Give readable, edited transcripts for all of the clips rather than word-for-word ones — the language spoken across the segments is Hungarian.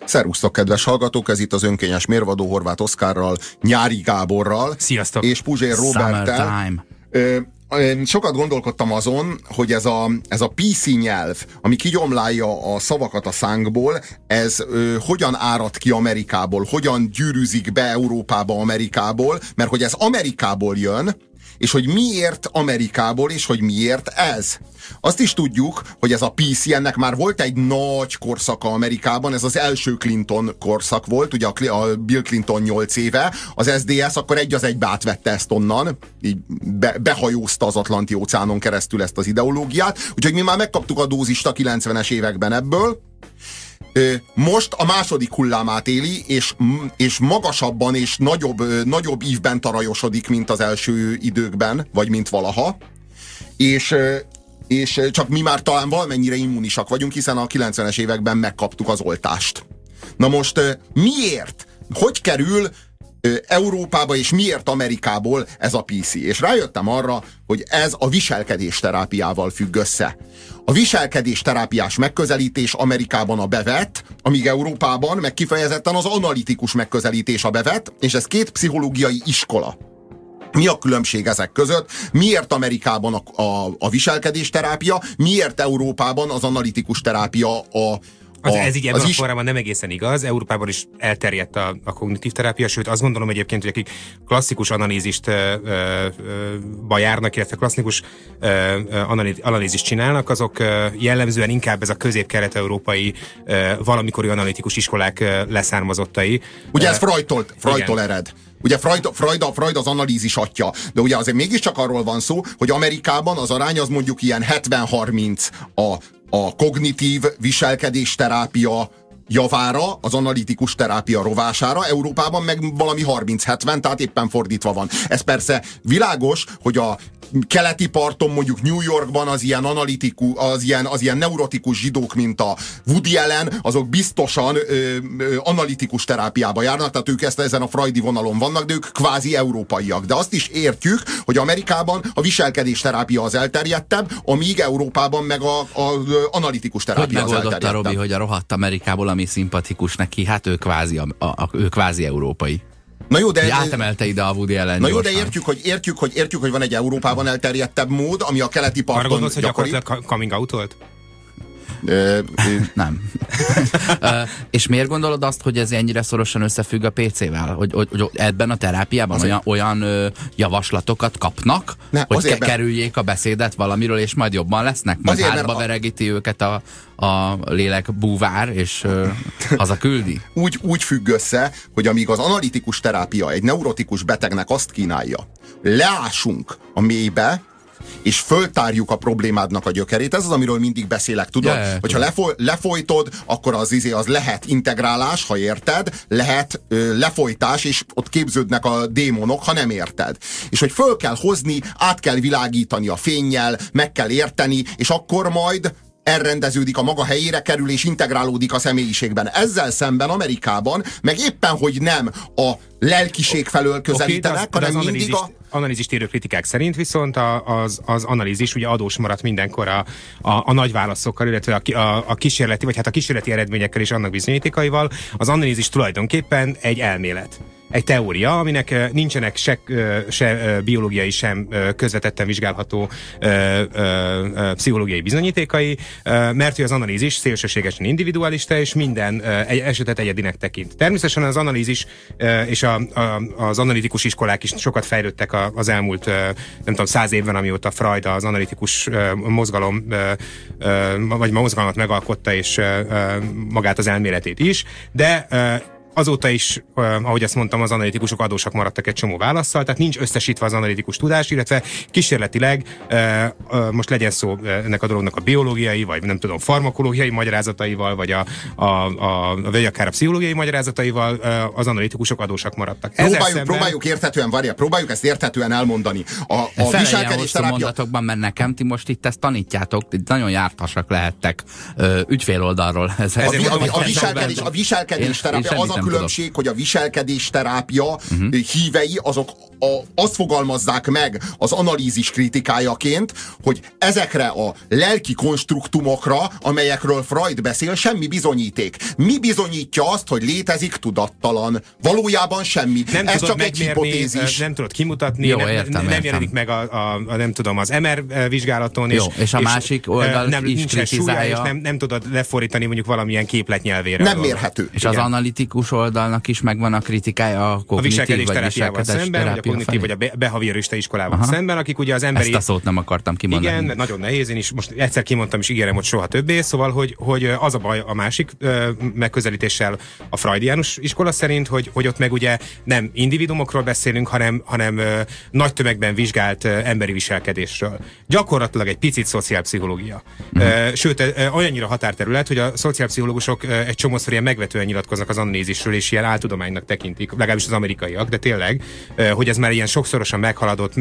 Szervusztok, kedves hallgatók, ez itt az önkényes mérvadó Horváth Oszkárral, Nyári Gáborral. Sziasztok. És Puzsér Róberttel. Sokat gondolkodtam azon, hogy ez a PC nyelv, ami kigyomlálja a szavakat a szánkból, ez hogyan árad ki Amerikából, hogyan gyűrűzik be Európába Amerikából, mert hogy ez Amerikából jön, és hogy miért Amerikából, és hogy miért ez. Azt is tudjuk, hogy ez a PC, ennek már volt egy nagy korszaka Amerikában, ez az első Clinton korszak volt, ugye a Bill Clinton 8 éve, az SDS akkor egy az egybe átvette ezt onnan, így behajózta az Atlanti-óceánon keresztül ezt az ideológiát, úgyhogy mi már megkaptuk a dózist a 90-es években ebből. Most a második hullámát éli, és magasabban és nagyobb ívben tarajosodik, mint az első időkben, vagy mint valaha. És csak mi már talán valamennyire immunisak vagyunk, hiszen a 90-es években megkaptuk az oltást. Na most miért? Hogy kerül Európába, és miért Amerikából ez a PC? És rájöttem arra, hogy ez a viselkedésterápiával függ össze. A viselkedésterápiás megközelítés Amerikában a bevett, amíg Európában meg kifejezetten az analitikus megközelítés a bevett, és ez két pszichológiai iskola. Mi a különbség ezek között? Miért Amerikában a viselkedésterápia, miért Európában az analitikus terápia ez így ebben a formában nem egészen igaz. Európában is elterjedt a kognitív terápia, sőt azt gondolom egyébként, hogy akik klasszikus analízist járnak, illetve klasszikus analízist csinálnak, azok jellemzően inkább ez a közép-kelet-európai valamikori analitikus iskolák leszármazottai. Ugye ez Freudtól ered. Ugye Freud az analízis atya, de ugye azért mégiscsak arról van szó, hogy Amerikában az arány az mondjuk ilyen 70-30 a kognitív viselkedésterápia javára, az analitikus terápia rovására, Európában meg valami 30-70, tehát éppen fordítva van. Ez persze világos, hogy a keleti parton, mondjuk New Yorkban az ilyen analitikus, az ilyen neurotikus zsidók, mint a Woody Allen, azok biztosan analitikus terápiába járnak, tehát ők ezen a freudi vonalon vannak, de ők kvázi európaiak. De azt is értjük, hogy Amerikában a viselkedésterápia az elterjedtebb, amíg Európában meg az analitikus terápia az elterjedtebb. Hogy megoldotta Robi, hogy a rohadt Amerikából, ami szimpatikus neki, hát ő kvázi európai. Na jó, de átemelte ide a Woody Allen. Na jó, de értjük, hogy van egy Európában elterjedtebb mód, ami a keleti parton arra gondolsz, hogy gyakorlatilag coming out volt? Nem. És miért gondolod azt, hogy ez ennyire szorosan összefügg a PC-vel? Hogy ebben a terápiában olyan javaslatokat kapnak, hogy kerüljék a beszédet valamiről, és majd jobban lesznek? Majd hátba veregíti őket a lélek búvár, és hazaküldi? Úgy függ össze, hogy amíg az analitikus terápia egy neurotikus betegnek azt kínálja, leásunk a mélybe, és föltárjuk a problémádnak a gyökerét. Ez az, amiről mindig beszélek, tudod? Hogyha lefolytod, akkor az lehet integrálás, ha érted, lehet lefolytás, és ott képződnek a démonok, ha nem érted. És hogy föl kell hozni, át kell világítani a fénnyel, meg kell érteni, és akkor majd elrendeződik, a maga helyére kerül, és integrálódik a személyiségben. Ezzel szemben Amerikában meg éppen, hogy nem a lelkiség felől közelítenek, hanem mindig analízist érő kritikák szerint viszont az analízis ugye adós maradt mindenkor a nagy válaszokkal, illetve a kísérleti, vagy hát a kísérleti eredményekkel és annak bizonyítékaival. Az analízis tulajdonképpen egy elmélet. Egy teória, aminek nincsenek se biológiai, sem közvetetten vizsgálható pszichológiai bizonyítékai, mert hogy az analízis szélsőségesen individualista, és minden esetet egyedinek tekint. Természetesen az analízis és az analitikus iskolák is sokat fejlődtek az elmúlt, nem tudom, 100 évben, amióta Freud az analitikus mozgalom, vagy mozgalmat megalkotta, és magát az elméletét is, de azóta is, ahogy azt mondtam, az analitikusok adósak maradtak egy csomó válasszal, tehát nincs összesítve az analitikus tudás, illetve kísérletileg, most legyen szó ennek a dolognak a biológiai, vagy nem tudom, farmakológiai magyarázataival, vagy akár a pszichológiai magyarázataival az analitikusok adósak maradtak. Próbáljuk ezt érthetően elmondani. A viselkedés terápia... mondatokban, mert nekem ti most itt ezt tanítjátok, nagyon jártasak lehettek ügyféloldalról. A viselkedés terápia az a különbség, hogy a viselkedésterápia hívei azok azt fogalmazzák meg az analízis kritikájaként, hogy ezekre a lelki konstruktumokra, amelyekről Freud beszél, semmi bizonyíték. Mi bizonyítja azt, hogy létezik tudattalan? Valójában semmi. Ez csak egy hipotézis. Nem tudod kimutatni, jó, nem jelenik meg nem tudom, az MR vizsgálaton. Jó, és a másik oldal is kritizálja. Súlya, és nem tudod lefordítani mondjuk valamilyen képletnyelvére. Nem mérhető. És igen. Az analitikus oldalnak is megvan a kritikája a kognitív vagy szemben, vagy a kognitív vagy a behaviorista iskolával szemben, akik ugye az emberi... Ezt a szót nem akartam kimondani. Igen, nagyon nehéz, én is most egyszer kimondtam, és ígérem, hogy soha többé, szóval, hogy az a baj a másik megközelítéssel a freudiánus iskola szerint, hogy ott meg ugye nem individumokról beszélünk, hanem nagy tömegben vizsgált emberi viselkedésről. Gyakorlatilag egy picit szociálpszichológia. Sőt, olyannyira határterület, hogy a szociálpszichológusok egy csomószor ilyen megvetően nyilatkoznak az analízisről, és ilyen áltudománynak tekintik, legalábbis az amerikaiak, de tényleg, hogy ez már ilyen sokszorosan meghaladott,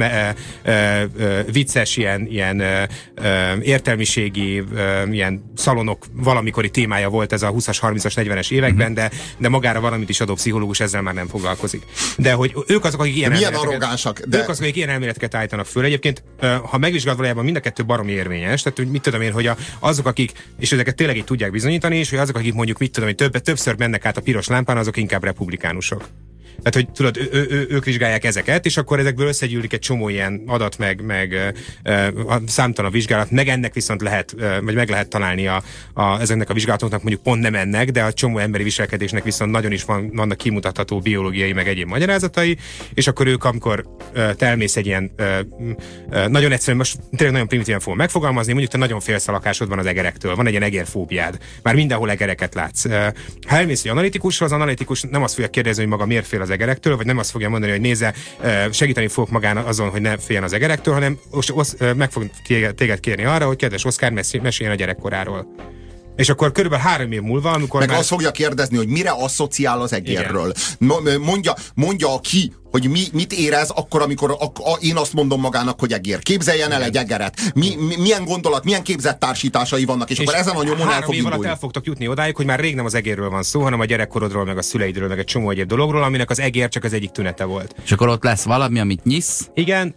vicces, ilyen értelmiségi, ilyen szalonok valamikori témája volt ez a 20-as, 30-as, 40-es években, de magára valamit is adó pszichológus ezzel már nem foglalkozik. De hogy ők azok, akik ilyen ők azok, akik ilyen elméleteket állítanak föl. Egyébként, ha megvizsgálod, valójában mind a kettő baromi érvényes, tehát hogy mit tudom én, hogy azok, akik, és ezeket tényleg így tudják bizonyítani, és hogy azok, akik mondjuk mit tudom én, többször mennek át a piros lámpán, azok inkább republikánusok. Tehát, hogy tudod, ők vizsgálják ezeket, és akkor ezekből összegyűlik egy csomó ilyen adat, meg számtalan vizsgálat, meg ennek viszont lehet, vagy meg lehet találni ezeknek a vizsgálatoknak mondjuk pont nem ennek, de a csomó emberi viselkedésnek viszont nagyon is vannak kimutatható biológiai, meg egyéb magyarázatai, és akkor ők, amikor te elmész egy ilyen nagyon egyszerűen, most tényleg nagyon primitíven fogom megfogalmazni, mondjuk te nagyon félsz a lakásodban az egerektől, van egy ilyen egerfóbiád, már mindenhol egereket látsz. Ha elmész egy analitikusra, az analitikus nem azt fogja kérdezni, hogy maga miért fél az egerektől, vagy nem azt fogja mondani, hogy nézze, segíteni fogok magának azon, hogy ne féljen az egerektől, hanem meg fog téged kérni arra, hogy kedves Oszkár, meséljen a gyerekkoráról. És akkor körülbelül 3 év múlva, amikor meg azt fogja kérdezni, hogy mire asszociál az egérről. Mondja ki, hogy mit érez akkor, amikor én azt mondom magának, hogy egér. Képzeljen el egy egeret. Milyen gondolat, milyen képzett társításai vannak, és akkor ezen a nyomon el fog indulni. 3 év alatt el fogtok jutni odáig, hogy már rég nem az egérről van szó, hanem a gyerekkorodról, meg a szüleidről, meg egy csomó egyéb dologról, aminek az egér csak az egyik tünete volt. És akkor ott lesz valami, amit nyisz. Igen,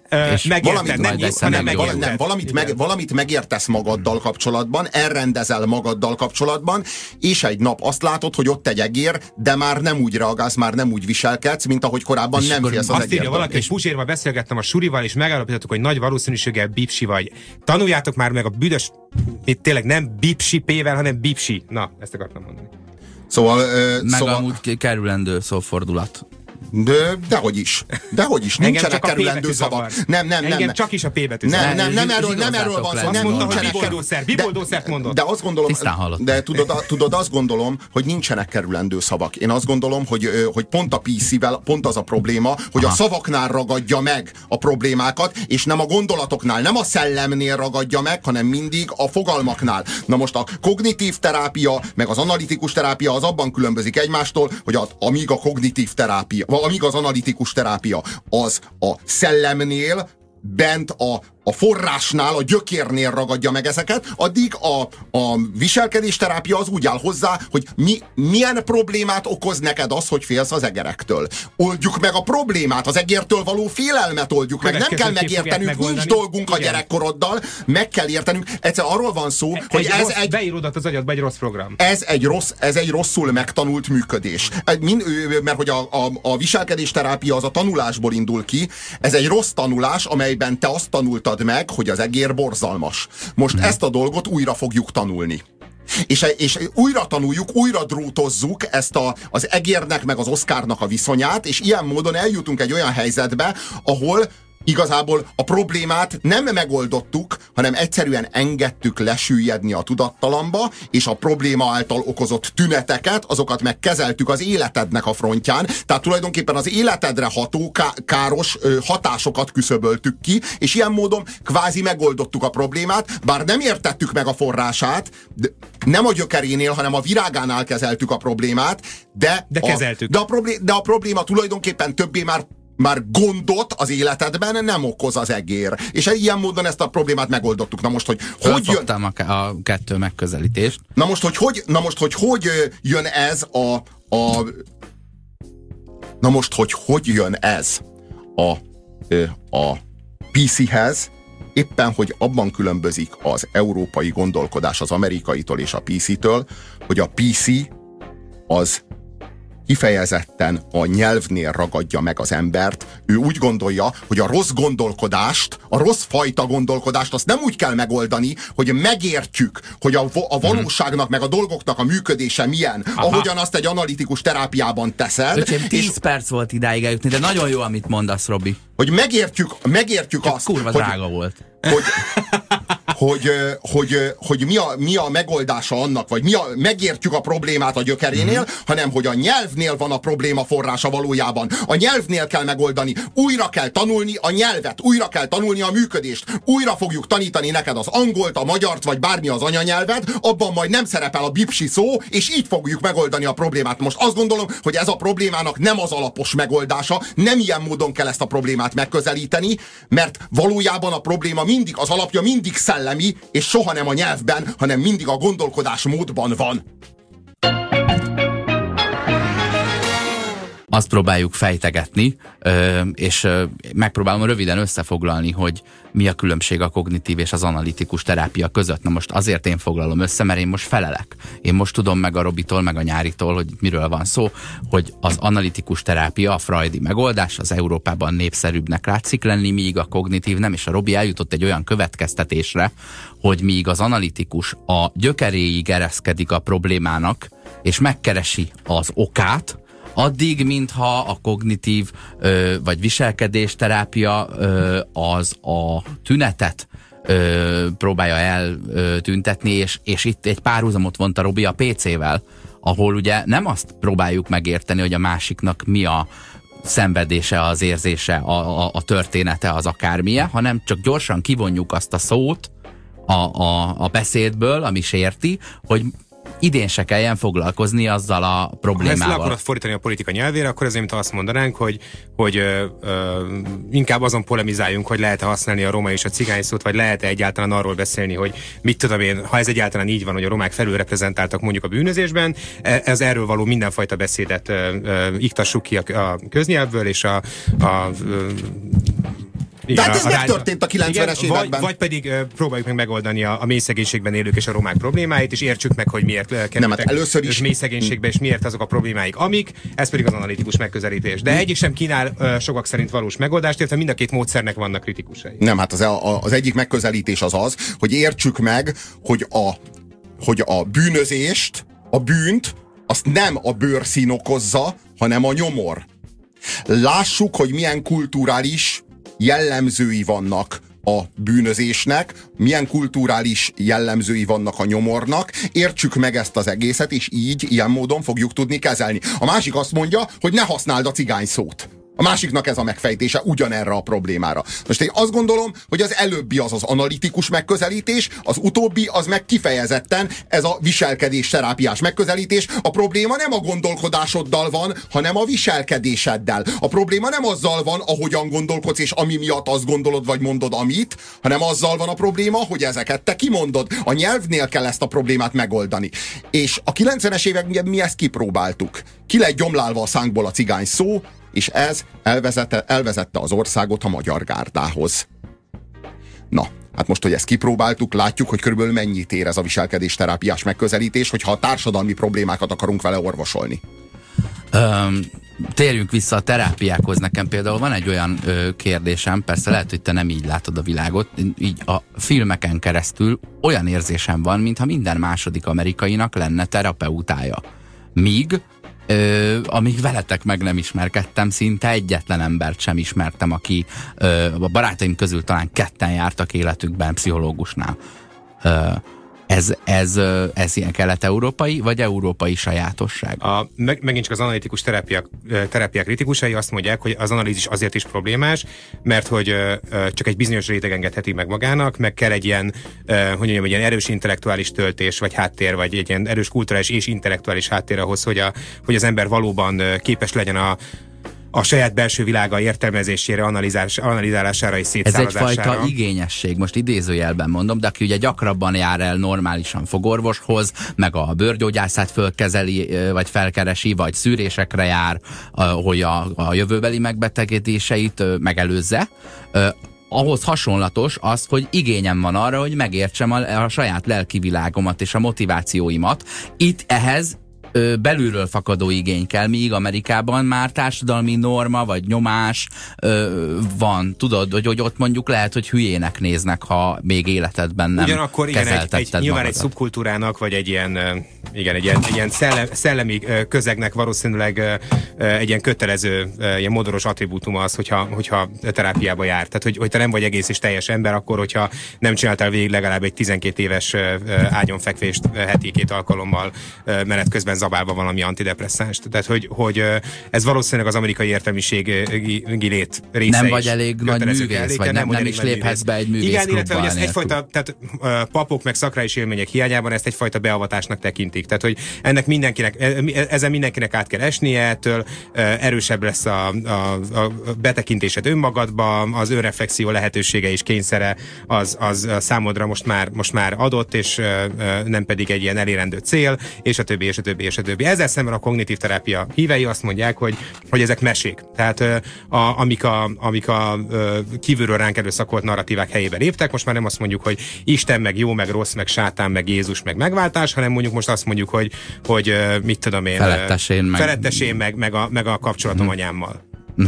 valamit megértesz magaddal kapcsolatban, elrendezel magaddal kapcsolatban, és egy nap azt látod, hogy ott egy egér, de már nem úgy reagálsz, már nem úgy viselkedsz, mint ahogy korábban nem félsz az egértől. Valaki, és Puzsérval beszélgettem a surival, és megállapítottuk, hogy nagy valószínűséggel bipsi vagy. Tanuljátok már meg a büdös, itt tényleg nem bipsi P-vel, hanem bipsi. Na, ezt akartam mondani. Szóval... amúgy kerülendő szófordulat. Dehogy is. Nincsenek kerülendő szavak. Nem. Csak is a P betű. Nem erről van szó. Azt mondta, hogy biboldószert mondott. De azt gondolom, tudod, azt gondolom, hogy nincsenek kerülendő szavak. Én azt gondolom, hogy pont a PC-vel pont az a probléma, hogy a szavaknál ragadja meg a problémákat, és nem a gondolatoknál, nem a szellemnél ragadja meg, hanem mindig a fogalmaknál. Na most a kognitív terápia, meg az analitikus terápia az abban különbözik egymástól, hogy amíg a kognitív terápia, amíg az analitikus terápia az a szellemnél, bent a forrásnál, a gyökérnél ragadja meg ezeket, addig a viselkedésterápia az úgy áll hozzá, hogy milyen problémát okoz neked az, hogy félsz az egerektől. Oldjuk meg a problémát, az egértől való félelmet oldjuk meg. Nem kell megértenünk, nincs dolgunk a gyerekkoroddal, meg kell értenünk. Egyszer arról van szó, hogy ez egy... Beíródott az agyadba egy rossz program. Ez egy rosszul megtanult működés. Mert hogy a viselkedésterápia az a tanulásból indul ki, ez egy rossz tanulás, amelyben te azt tanultad meg, hogy az egér borzalmas. Most ezt a dolgot újra fogjuk tanulni. És újra tanuljuk, újra drótozzuk ezt az egérnek meg az Oszkárnak a viszonyát, és ilyen módon eljutunk egy olyan helyzetbe, ahol igazából a problémát nem megoldottuk, hanem egyszerűen engedtük lesüllyedni a tudattalamba, és a probléma által okozott tüneteket, azokat megkezeltük az életednek a frontján. Tehát tulajdonképpen az életedre ható káros hatásokat küszöböltük ki, és ilyen módon kvázi megoldottuk a problémát, bár nem értettük meg a forrását, nem a gyökerénél, hanem a virágánál kezeltük a problémát, de kezeltük. De a probléma tulajdonképpen többé már gondot az életedben nem okoz az egér. És ilyen módon ezt a problémát megoldottuk. Na most, hogy jön... a kettő megközelítést. Na most, hogy jön ez Na most, hogy jön ez a PC-hez, éppen, hogy abban különbözik az európai gondolkodás az amerikaitól és a PC-től, hogy a PC az kifejezetten a nyelvnél ragadja meg az embert. Ő úgy gondolja, hogy a rossz gondolkodást, a rossz fajta gondolkodást azt nem úgy kell megoldani, hogy megértjük, hogy a valóságnak meg a dolgoknak a működése milyen, ahogyan azt egy analitikus terápiában teszed. Öcsém, 10 perc volt idáig eljutni, de nagyon jó, amit mondasz, Robi. Hogy megértjük azt, kurva drága volt. Hogy mi a megoldása annak, vagy megértjük a problémát a gyökerénél, hanem hogy a nyelvnél van a probléma forrása valójában. A nyelvnél kell megoldani. Újra kell tanulni a nyelvet, újra kell tanulni a működést. Újra fogjuk tanítani neked az angolt, a magyart, vagy bármi az anyanyelved, abban majd nem szerepel a bipsi szó, és így fogjuk megoldani a problémát. Most azt gondolom, hogy ez a problémának nem az alapos megoldása, nem ilyen módon kell ezt a problémát megközelíteni, mert valójában a probléma mindig, az alapja mindig szellemi, és soha nem a nyelvben, hanem mindig a gondolkodásmódban van. Azt próbáljuk fejtegetni, és megpróbálom röviden összefoglalni, hogy mi a különbség a kognitív és az analitikus terápia között. Na most azért én foglalom össze, mert én most felelek. Én most tudom meg a Robitól, meg a Nyáritól, hogy miről van szó, hogy az analitikus terápia, a freudi megoldás az Európában népszerűbbnek látszik lenni, míg a kognitív nem, és a Robi eljutott egy olyan következtetésre, hogy míg az analitikus a gyökeréig ereszkedik a problémának, és megkeresi az okát, addig, mintha a kognitív vagy viselkedésterápia az a tünetet próbálja eltüntetni, és itt egy párhuzamot vont a Robi a PC-vel, ahol ugye nem azt próbáljuk megérteni, hogy a másiknak mi a szenvedése, az érzése, a története, az akármilyen, hanem csak gyorsan kivonjuk azt a szót a beszédből, ami sérti, hogy idén se kelljen foglalkozni azzal a problémával. Ha ezt le akarod fordítani a politika nyelvére, akkor ezért, mint azt mondanánk, hogy inkább azon polemizáljunk, hogy lehet-e használni a roma és a cigány szót, vagy lehet-e egyáltalán arról beszélni, hogy mit tudom én, ha ez egyáltalán így van, hogy a romák felülreprezentáltak mondjuk a bűnözésben, ez erről való mindenfajta beszédet iktassuk ki a köznyelvből, és de hát ez megtörtént a 90-es években. Vagy pedig próbáljuk meg megoldani a mély szegénységben élők és a romák problémáit, és értsük meg, hogy miért kerültek mély szegénységbe, és miért azok a problémáik, amik, ez pedig az analitikus megközelítés. De egyik sem kínál sokak szerint valós megoldást, illetve mind a két módszernek vannak kritikusai. Nem, hát az egyik megközelítés az, hogy értsük meg, hogy a bűnözést, a bűnt, azt nem a bőrszín okozza, hanem a nyomor. Lássuk, hogy milyen kulturális jellemzői vannak a bűnözésnek, milyen kulturális jellemzői vannak a nyomornak, értsük meg ezt az egészet, és így, ilyen módon fogjuk tudni kezelni. A másik azt mondja, hogy ne használd a cigány szót. A másiknak ez a megfejtése ugyanerre a problémára. Most én azt gondolom, hogy az előbbi az analitikus megközelítés, az utóbbi az meg kifejezetten ez a viselkedés terápiás megközelítés. A probléma nem a gondolkodásoddal van, hanem a viselkedéseddel. A probléma nem azzal van, ahogyan gondolkodsz, és ami miatt azt gondolod, vagy mondod amit, hanem azzal van a probléma, hogy ezeket te kimondod. A nyelvnél kell ezt a problémát megoldani. És a 90-es években mi ezt kipróbáltuk. Ki lett gyomlálva a szánkból a cigány szó, és ez elvezette az országot a magyar gárdához. Na, hát most, hogy ezt kipróbáltuk, látjuk, hogy körülbelül mennyit ér ez a viselkedésterápiás megközelítés, hogyha a társadalmi problémákat akarunk vele orvosolni. Térjünk vissza a terápiákhoz. Nekem például van egy olyan kérdésem, persze lehet, hogy te nem így látod a világot, így a filmeken keresztül olyan érzésem van, mintha minden második amerikainak lenne terapeutája. Míg amíg veletek meg nem ismerkedtem, szinte egyetlen embert sem ismertem, aki a barátaim közül talán ketten jártak életükben pszichológusnál. Ez ilyen kelet-európai, vagy európai sajátosság? Megint csak az analitikus terápiák kritikusai azt mondják, hogy az analízis azért is problémás, mert hogy csak egy bizonyos réteg engedheti meg magának, meg kell egy ilyen, hogy mondjam, egy ilyen erős intellektuális töltés, vagy háttér, vagy egy ilyen erős kulturális és intellektuális háttér ahhoz, hogy az ember valóban képes legyen a saját belső világa értelmezésére, analizálására és szétszállazására. Ez egyfajta igényesség, most idézőjelben mondom, de aki ugye gyakrabban jár el normálisan fogorvoshoz, meg a bőrgyógyászát fölkezeli, vagy felkeresi, vagy szűrésekre jár, hogy a jövőbeli megbetegedéseit megelőzze. Ahhoz hasonlatos az, hogy igényem van arra, hogy megértsem a saját lelki világomat és a motivációimat. Itt ehhez belülről fakadó igény kell, míg Amerikában már társadalmi norma vagy nyomás van. Tudod, hogy ott mondjuk lehet, hogy hülyének néznek, ha még életedben nem ugyanakkor kezeltetted nyilván egy szubkultúrának, vagy egy ilyen szellemi közegnek valószínűleg egy ilyen kötelező, ilyen modoros attribútuma az, hogyha terápiába jár. Tehát, hogy te nem vagy egész és teljes ember, akkor, hogyha nem csináltál végig legalább egy 12 éves ágyonfekvést heti 2 alkalommal menet közben zabálva valami antidepresszánst. Tehát, hogy ez valószínűleg az amerikai értelmiségi lét része. Nem vagy elég nagy művész, vagy nem is léphetsz be egy művészklubba. Igen, illetve hogy ez egyfajta, tehát papok meg szakrális élmények hiányában ezt egyfajta beavatásnak tekintik. Tehát, hogy ezen mindenkinek át kell esnie, ettől erősebb lesz a betekintésed önmagadba, az önreflexió lehetősége és kényszere az számodra most már adott, és nem pedig egy ilyen elérendő cél, és a többi, és a többi, és a többi. Ezzel szemben a kognitív terápia hívei azt mondják, hogy ezek mesék. Tehát amik a kívülről ránk erőszakolt narratívák helyébe léptek, most már nem azt mondjuk, hogy Isten, meg jó, meg rossz, meg sátán, meg Jézus, meg megváltás, hanem mondjuk most azt mondjuk, hogy mit tudom én, felettesén, meg a kapcsolatom anyámmal.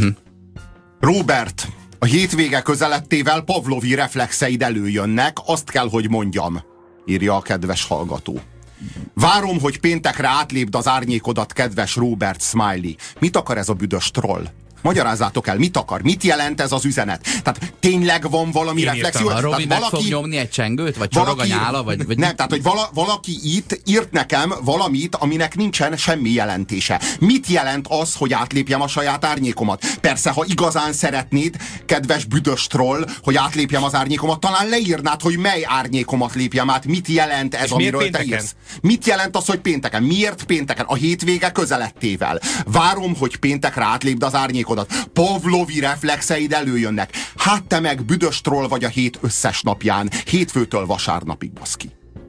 Robert, a hétvége közelettével pavlovi reflexeid előjönnek, azt kell, hogy mondjam, írja a kedves hallgató. Várom, hogy péntekre átlépd az árnyékodat, kedves Robert Smiley. Mit akar ez a büdös troll? Magyarázzátok el, mit akar? Mit jelent ez az üzenet? Tehát tényleg van valami reflexió? A Robi meg fog nyomni egy csengőt? Vagy csorog a nyála? Vagy... Nem, tehát hogy valaki itt írt nekem valamit, aminek nincsen semmi jelentése. Mit jelent az, hogy átlépjem a saját árnyékomat? Persze, ha igazán szeretnéd, kedves büdös troll, hogy átlépjem az árnyékomat, talán leírnád, hogy mely árnyékomat lépjem át. Mit jelent ez, amiről te írsz? Mit jelent az, hogy pénteken? Miért pénteken? A hétvége közelettével. Várom, hogy péntekre átlépd az árnyékodat. Pavlovi reflexeid előjönnek. Hát te meg büdös troll vagy a hét összes napján. Hétfőtől vasárnapig, baszki.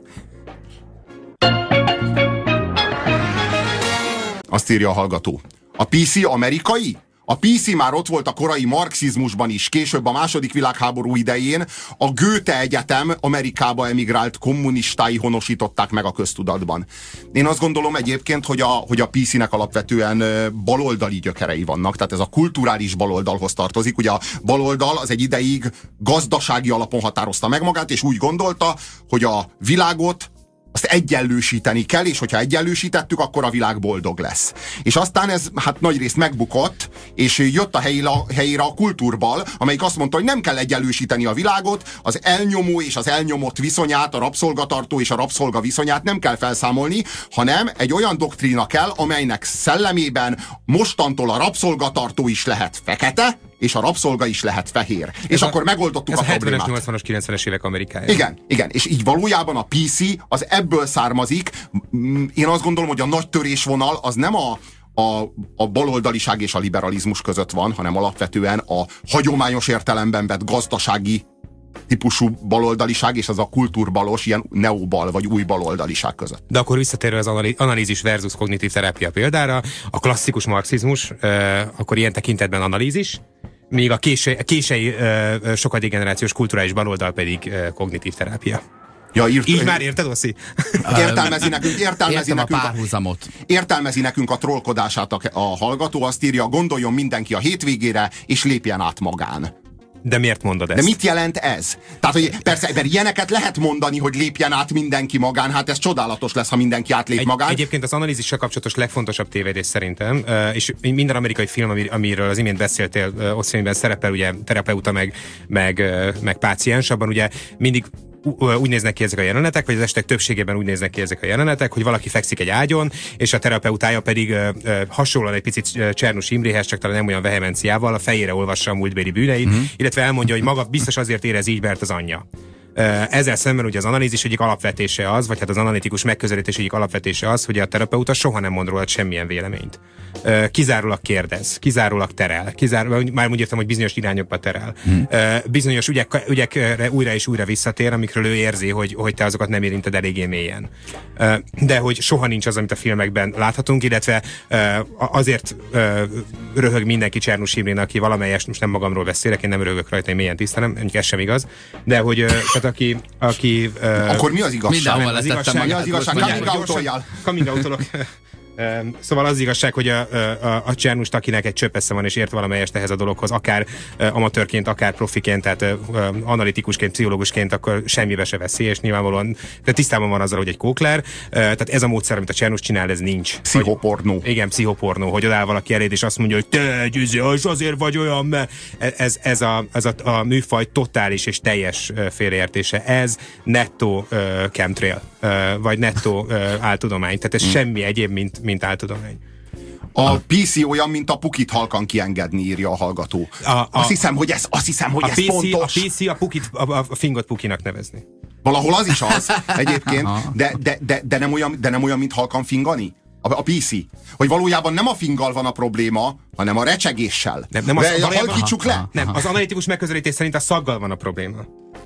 Azt írja a hallgató. A PC amerikai? A PC már ott volt a korai marxizmusban is, később a második világháború idején a Goethe Egyetem Amerikába emigrált kommunistái honosították meg a köztudatban. Én azt gondolom egyébként, hogy a PC-nek alapvetően baloldali gyökerei vannak, tehát ez a kulturális baloldalhoz tartozik. Ugye a baloldal az egy ideig gazdasági alapon határozta meg magát, és úgy gondolta, hogy a világot azt egyenlősíteni kell, és hogyha egyenlősítettük, akkor a világ boldog lesz. És aztán ez hát nagyrészt megbukott, és jött a helyére a kultúrbal, amelyik azt mondta, hogy nem kell egyenlősíteni a világot, az elnyomó és az elnyomott viszonyát, a rabszolgatartó és a rabszolga viszonyát nem kell felszámolni, hanem egy olyan doktrína kell, amelynek szellemében mostantól a rabszolgatartó is lehet fekete, és a rabszolga is lehet fehér. És akkor megoldottuk a problémát. Ez a 70-es, 80-as, 90-es évek Amerikája. Igen. És így valójában a PC az ebből származik. Én azt gondolom, hogy a nagy törésvonal az nem a baloldaliság és a liberalizmus között van, hanem alapvetően a hagyományos értelemben vett gazdasági típusú baloldaliság és az a kultúrbalos, ilyen neobal vagy új baloldaliság között. De akkor visszatérve az analízis versus kognitív terápia példára, a klasszikus marxizmus, akkor ilyen tekintetben analízis, míg a kései sokadik generációs kulturális baloldal pedig kognitív terápia. Ja, így már érted, Oszi? Értelmezi nekünk a trollkodását a hallgató, azt írja, gondoljon mindenki a hétvégére, és lépjen át magán. De miért mondod ezt? De mit jelent ez? Tehát, hogy persze, mert ilyeneket lehet mondani, hogy lépjen át mindenki magán, hát ez csodálatos lesz, ha mindenki átlép magán. Egyébként az analízissal kapcsolatos legfontosabb tévedés szerintem, és minden amerikai film, amiről az imént beszéltél, Oszénben szerepel ugye terapeuta meg páciens, abban ugye mindig úgy néznek ki ezek a jelenetek, vagy az esetek többségében úgy néznek ki ezek a jelenetek, hogy valaki fekszik egy ágyon, és a terapeutája pedig hasonlóan egy picit Csernus Imréhez, csak talán nem olyan vehemenciával a fejére olvassa a múltbéli bűneit, illetve elmondja, hogy maga biztos azért érez így, mert az anyja. Ezzel szemben ugye az analízis egyik alapvetése az, vagy hát az analitikus megközelítés egyik alapvetése az, hogy a terapeuta soha nem mond róla semmilyen véleményt. kizárólag kérdez, kizárólag terel, már úgy értem, hogy bizonyos irányokba terel. Bizonyos ügyekre újra és újra visszatér, amikről ő érzi, hogy te azokat nem érinted eléggé mélyen. De hogy soha nincs az, amit a filmekben láthatunk, illetve azért röhög mindenki Csernus Imrén, aki valamelyest, most nem magamról beszélek, én nem röhögök rajta, én mélyen tisztelem, mondjuk ez sem igaz, de hogy tehát aki akkor mi az igazság? Az igazság? Coming out-olok. Szóval az igazság, hogy a Csernust, akinek egy csöppesze van és ért valamelyest ehhez a dologhoz, akár amatőrként, akár profiként, tehát analitikusként, pszichológusként, akkor semmibe se veszi, és nyilvánvalóan de tisztában van azzal, hogy egy kókler. Tehát ez a módszer, amit a Csernus csinál, ez nincs. Pszichopornó. Igen, pszichopornó, hogy odáll valaki eléd, és azt mondja, hogy te gyűzi, és azért vagy olyan, mert ez a műfaj totális és teljes félreértése. Ez nettó chemtrail, vagy nettó áltudomány. Tehát ez semmi egyéb, mint áltudomány. A PC olyan, mint a pukit halkan kiengedni, írja a hallgató. Azt hiszem, hogy ez fontos. A PC a fingot pukinak nevezni. Valahol az is az egyébként, de nem olyan, mint halkan fingani? A PC. Hogy valójában nem a finggal van a probléma, hanem a recsegéssel. Nem halkítsuk le. Nem, az analitikus megközelítés szerint a szaggal van a probléma.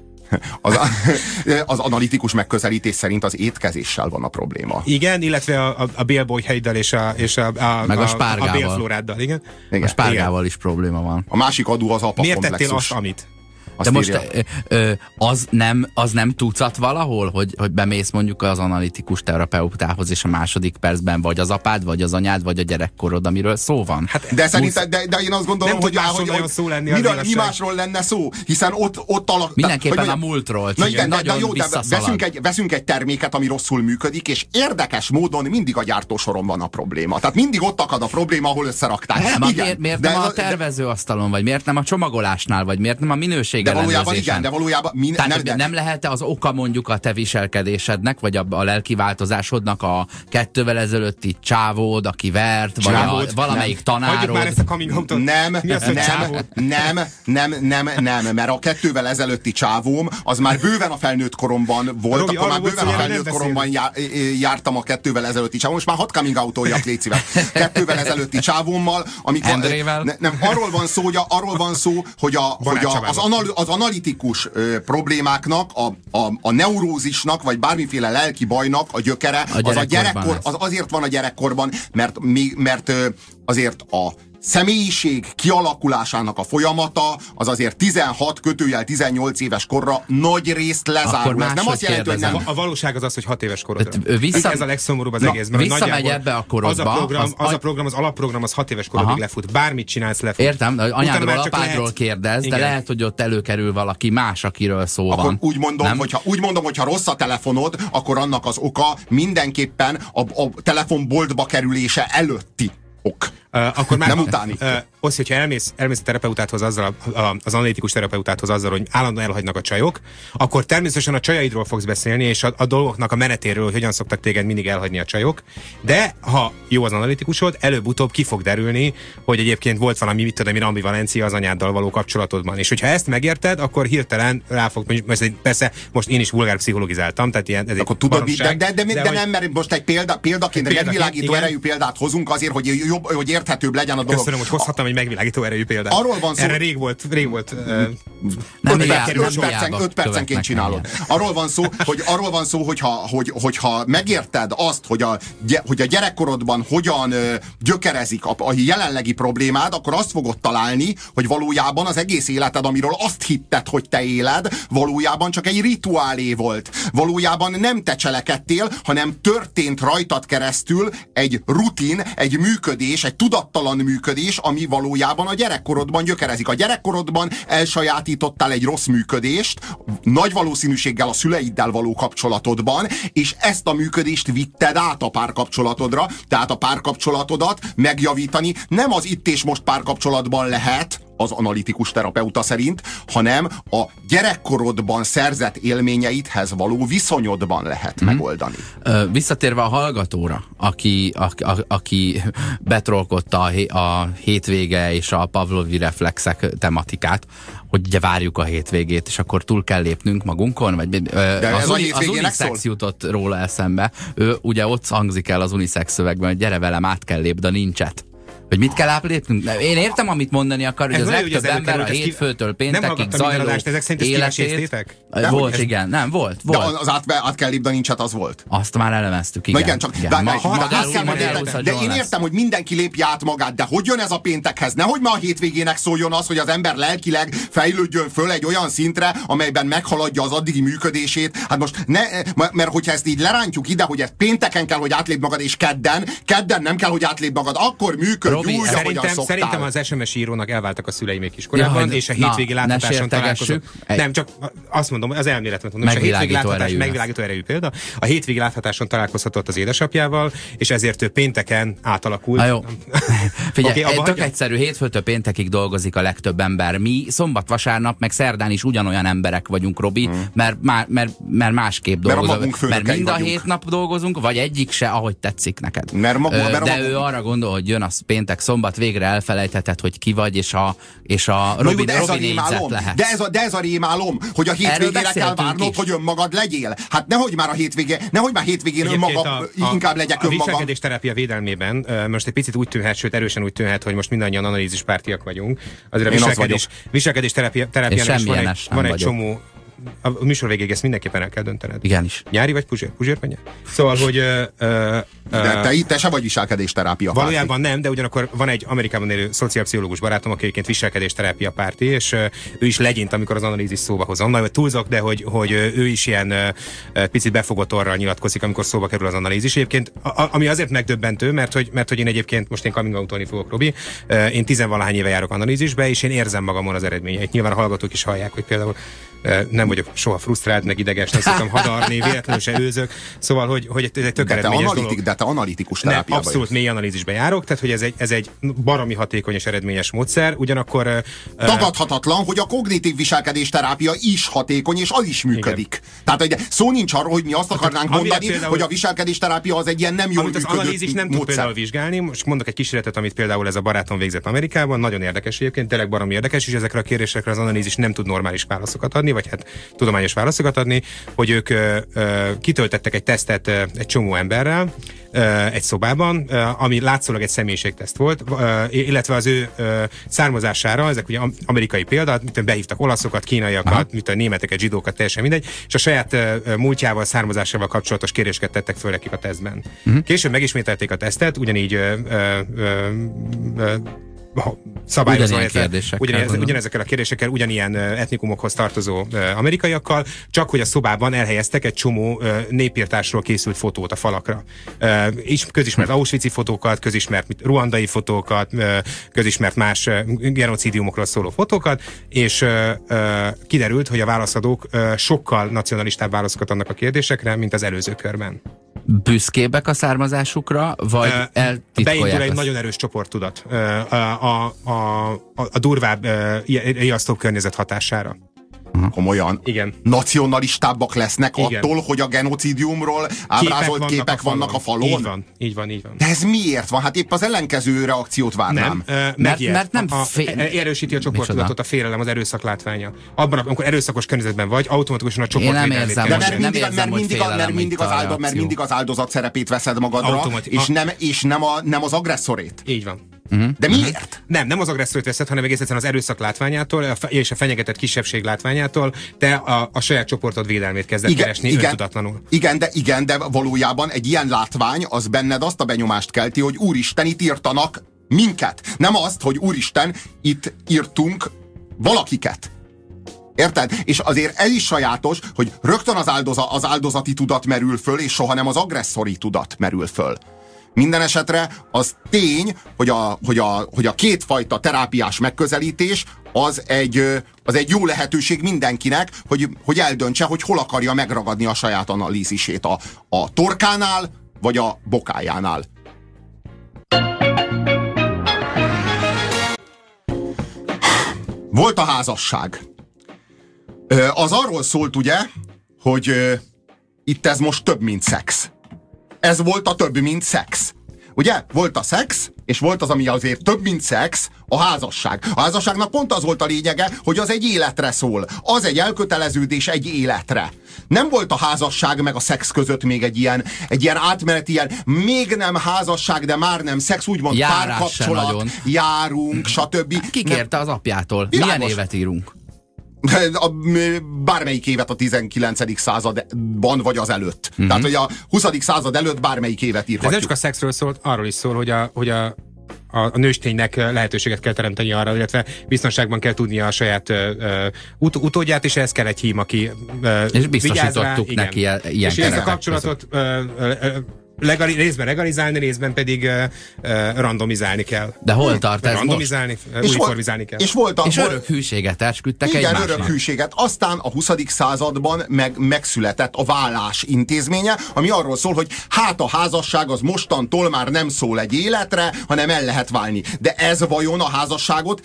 Az analitikus megközelítés szerint az étkezéssel van a probléma. Igen, illetve a bélbolyheiddal és a bélflóráddal. Igen? A spárgával is probléma van. A másik adó az apakomplexus. Miért tettél azt, amit? De most az nem tucat valahol, hogy bemész mondjuk az analitikus terapeutához, és a második percben vagy az apád, vagy az anyád, vagy a gyerekkorod, amiről szó van. Hát, de szerintem, de én azt gondolom, hogy mi másról lenne szó, hiszen ott mindenképpen a múltról. Veszünk egy terméket, ami rosszul működik, és érdekes módon mindig a gyártósoron van a probléma. Tehát mindig ott akad a probléma, ahol összerakták. Miért nem a tervezőasztalon, vagy miért nem a csomagolásnál, vagy miért nem a minőség? De valójában igen, de valójában nem lehet az oka mondjuk a te viselkedésednek, vagy a lelkiváltozásodnak a 2 ezelőtti csávód, aki vert, vagy valamelyik tanárod. Hagyjuk már ezt a coming out-ot. Nem, mert a 2 ezelőtti csávóm az már bőven a felnőtt koromban volt, Robi, akkor már bőven a felnőtt koromban jártam a 2 ezelőtti csávóm, most már 6 coming out-oljak, légy szíves. 2 ezelőtti csávómmal, amikor nem, arról van szó, hogy az analitikus problémáknak, a neurózisnak, vagy bármiféle lelki bajnak a gyökere, az azért van a gyerekkorban, mert azért a személyiség kialakulásának a folyamata az azért 16-18 éves korra nagy részt lezárul. Ez nem azt jelenti, hogy nem. A valóság az, hogy 6 éves korodra. Ez a legszomorúbb az egészben. Visszamegy ebbe a korodba. Az alapprogram az 6 éves korodig lefut. Bármit csinálsz, lefut. Értem, de anyádról, apádról kérdez, de lehet, hogy ott előkerül valaki más, akiről szó van. Akkor úgy mondom, hogyha rossz a telefonod, akkor annak az oka mindenképpen a telefonboltba kerülése előtti ok. Akkor már nem utáni. Oszi, hogyha elmész a terapeutához azzal, az analitikus terapeutához azzal, hogy állandóan elhagynak a csajok, akkor természetesen a csajaidról fogsz beszélni, és a dolgoknak a menetéről, hogy hogyan szoktak téged mindig elhagyni a csajok. De ha jó az analitikusod, előbb-utóbb ki fog derülni, hogy egyébként volt valami, mit tudom én, ambivalencia az anyáddal való kapcsolatodban. És hogyha ezt megérted, akkor hirtelen rá fog, persze most én is vulgár pszichologizáltam, tehát ilyen, ez akkor tudod, de nem, mert most egy példaként egy megvilágító erejű példát hozunk azért, hogy érthetőbb legyen a dolog. Köszönöm, hogy hozhattam egy megvilágító erejű példát. Arról van szó. Erre rég volt. 5 percenként csinálod. Arról van szó, hogyha megérted azt, hogy a gyerekkorodban hogyan gyökerezik a jelenlegi problémád, akkor azt fogod találni, hogy valójában az egész életed, amiről azt hitted, hogy te éled, valójában csak egy rituálé volt. Valójában nem te cselekedtél, hanem történt rajtad keresztül egy rutin, egy működés, egy tudattalan működés, ami valójában a gyerekkorodban gyökerezik. A gyerekkorodban elsajátítottál egy rossz működést, nagy valószínűséggel a szüleiddel való kapcsolatodban, és ezt a működést vitted át a párkapcsolatodra, tehát a párkapcsolatodat megjavítani nem az itt és most párkapcsolatban lehet, az analitikus terapeuta szerint, hanem a gyerekkorodban szerzett élményeidhez való viszonyodban lehet megoldani. Visszatérve a hallgatóra, aki betrolkodta a hétvége és a pavlovi reflexek tematikát, hogy ugye várjuk a hétvégét, és akkor túl kell lépnünk magunkon, vagy az unisex jutott róla eszembe. Ő ugye ott hangzik el az unisex szövegben, hogy gyere velem, át kell lépd a nincset. Hogy mit kell átlépnünk? Én értem, amit mondani akar, hogy az legtöbb ember a hétfőtől péntekig zajló életét... Volt, igen. Nem, volt. De az át kell lépni, nincset, az volt. Azt már elemeztük, igen. Na igen, csak... De én értem, hogy mindenki lépje át magát, de hogy jön ez a péntekhez? Nehogy ma a hétvégének szóljon az, hogy az ember lelkileg fejlődjön föl egy olyan szintre, amelyben meghaladja az addigi működését. Hát most mert hogyha ezt így lerántjuk ide, hogy ezt pénteken kell, hogy átlép magad, és kedden nem kell, hogy átlép magad, akkor működj úgy, Szerintem az SMS írónak elváltak a szülei még kiskorában, és a hétvégi láthatáson találkozott. Nem, csak azt mondom, az elméletet mondom, és a hétvégi láthatás megvilágító erejű példa. A hétvégi láthatáson találkozhatott az édesapjával, és ezért ő pénteken átalakult. Jó. Figyelj, tök egyszerű, hétfőtől péntekig dolgozik a legtöbb ember. Mi szombat-vasárnap, meg szerdán is ugyanolyan emberek vagyunk, Robi, mert másképp dolgozunk. Mert mind a 7 nap dolgozunk, vagy egyik se, ahogy tetszik neked. De ő arra gondol, hogy jön az péntek, szombat, végre elfelejtheted, hogy ki vagy, és a Robi négyzet lehet. De ez a rémálom, hogy a hétvégére kell várnod, hogy önmagad legyél. Hát nehogy már hétvégén önmaga, inkább legyek önmaga. A viselkedés terápia védelmében most egy picit úgy tűnhet, sőt erősen úgy tűnhet, hogy most mindannyian analízispártiak vagyunk. Azért a viselkedés terápiának is van egy csomó. A műsor végéig ezt mindenképpen el kell döntened. Igenis. Nyári vagy Puzsér? Puzsér vagy nyári? Szóval, hogy... de te se vagy viselkedésterápia párti. Valójában nem, de ugyanakkor van egy Amerikában élő szociálpszichológus barátom, aki egyébként viselkedésterápia párti, és ő is legyint, amikor az analízis szóba hozom. Na, túlzok, de hogy ő is ilyen picit befogott orral nyilatkozik, amikor szóba kerül az analízis. Egyébként, ami azért megdöbbentő, mert hogy én egyébként, most én coming out-olni fogok, Robi, én 10-valahány éve járok analízisbe, és én érzem magamon az eredményeit. Nyilván a hallgatók is hallják, hogy például nem vagyok soha frusztrált, meg ideges, nem szoktam hadarni, véletlenül se őzök. Szóval, hogy ez egy tök eredményes dolog. De te analitikus terápiában. Abszolút mély analízisben járok, tehát hogy ez egy baromi hatékony és eredményes módszer, ugyanakkor... Tagadhatatlan, hogy a kognitív viselkedésterápia is hatékony, és az is működik. Igen. Tehát hogy szó nincs arról, hogy mi azt akarnánk mondani, például, hogy a viselkedésterápia az egy ilyen nem jól működő módszer. Az analízis nem tud például vizsgálni. Most mondok egy kísérletet, amit például ez a barátom végzett Amerikában, nagyon érdekes egyébként, tényleg baromi érdekes, és ezekre a kérdésekre az analízis nem tud normális válaszokat adni, vagy hát tudományos válaszokat adni, hogy ők kitöltettek egy tesztet egy csomó emberrel egy szobában, ami látszólag egy személyiségteszt volt, illetve az ő származására, ezek ugye amerikai példa, behívtak olaszokat, kínaiakat, németeket, zsidókat, teljesen mindegy, és a saját múltjával, származásával kapcsolatos kérdéseket tettek föl nekik a tesztben. Később megismételték a tesztet, ugyanígy szabályozva ugyanezekkel a kérdésekkel, ugyanilyen etnikumokhoz tartozó amerikaiakkal, csak hogy a szobában elhelyeztek egy csomó népírtásról készült fotót a falakra. Közismert auschwitzi fotókat, közismert ruandai fotókat, közismert más genocidiumokról szóló fotókat, és kiderült, hogy a válaszadók sokkal nacionalistább válaszokat adnak a kérdésekre, mint az előző körben. Büszkébbek a származásukra, vagy eltitkolják? Beindul egy nagyon erős csoporttudat a durvább riasztó környezet hatására. Komolyan? Igen. Nacionalistábbak lesznek attól, hogy a genocidiumról ábrázolt képek vannak a falon? Így van. De ez miért van? Hát épp az ellenkező reakciót várnám. Mert nem erősíti a csoporttudatot a félelem, az erőszak látványa. Abban, amikor erőszakos környezetben vagy, automatikusan a csoport mert mindig az áldozat szerepét veszed magadra, és nem az agresszorét. Így van. De miért? Nem az agresszort veszed, hanem egész egyszerűen az erőszak látványától és a fenyegetett kisebbség látványától te a saját csoportod védelmét kezded keresni öntudatlanul. Igen, de valójában egy ilyen látvány az benned azt a benyomást kelti, hogy úristen, itt írtanak minket. Nem azt, hogy úristen, itt írtunk valakiket. Érted? És azért ez is sajátos, hogy rögtön az áldozati tudat merül föl, és soha nem az agresszori tudat merül föl. Minden esetre az tény, hogy a kétfajta terápiás megközelítés az egy jó lehetőség mindenkinek, hogy eldöntse, hogy hol akarja megragadni a saját analízisét, a torkánál vagy a bokájánál. Volt a házasság. Az arról szólt ugye, hogy itt ez most több, mint szex. Ez volt a több, mint szex. Ugye? Volt a szex, és volt az, ami azért több, mint szex, a házasság. A házasságnak pont az volt a lényege, hogy az egy életre szól. Az egy elköteleződés egy életre. Nem volt a házasság meg a szex között még egy ilyen átmeneti, ilyen még nem házasság, de már nem szex, úgymond párkapcsolat, járunk, stb. Kikérte az apjától. Világos. Milyen évet írunk? Bármelyik évet a 19. században, vagy az előtt. Tehát, hogy a 20. század előtt bármelyik évet írhatjuk. Ez nem csak a szexről szól, arról is szól, hogy a nősténynek lehetőséget kell teremteni arra, illetve biztonságban kell tudnia a saját utódját, és ehhez kell egy hím, aki és biztosítottuk neki ilyen és ezt a kapcsolatot részben legalizálni, részben pedig randomizálni kell. De hol tart ez randomizálni, uniformizálni kell. És örök hűséget esküdtek egymásnak. Igen, örök hűséget. Aztán a 20. században megszületett a vállás intézménye, ami arról szól, hogy hát a házasság az mostantól már nem szól egy életre, hanem el lehet válni. De ez vajon a házasságot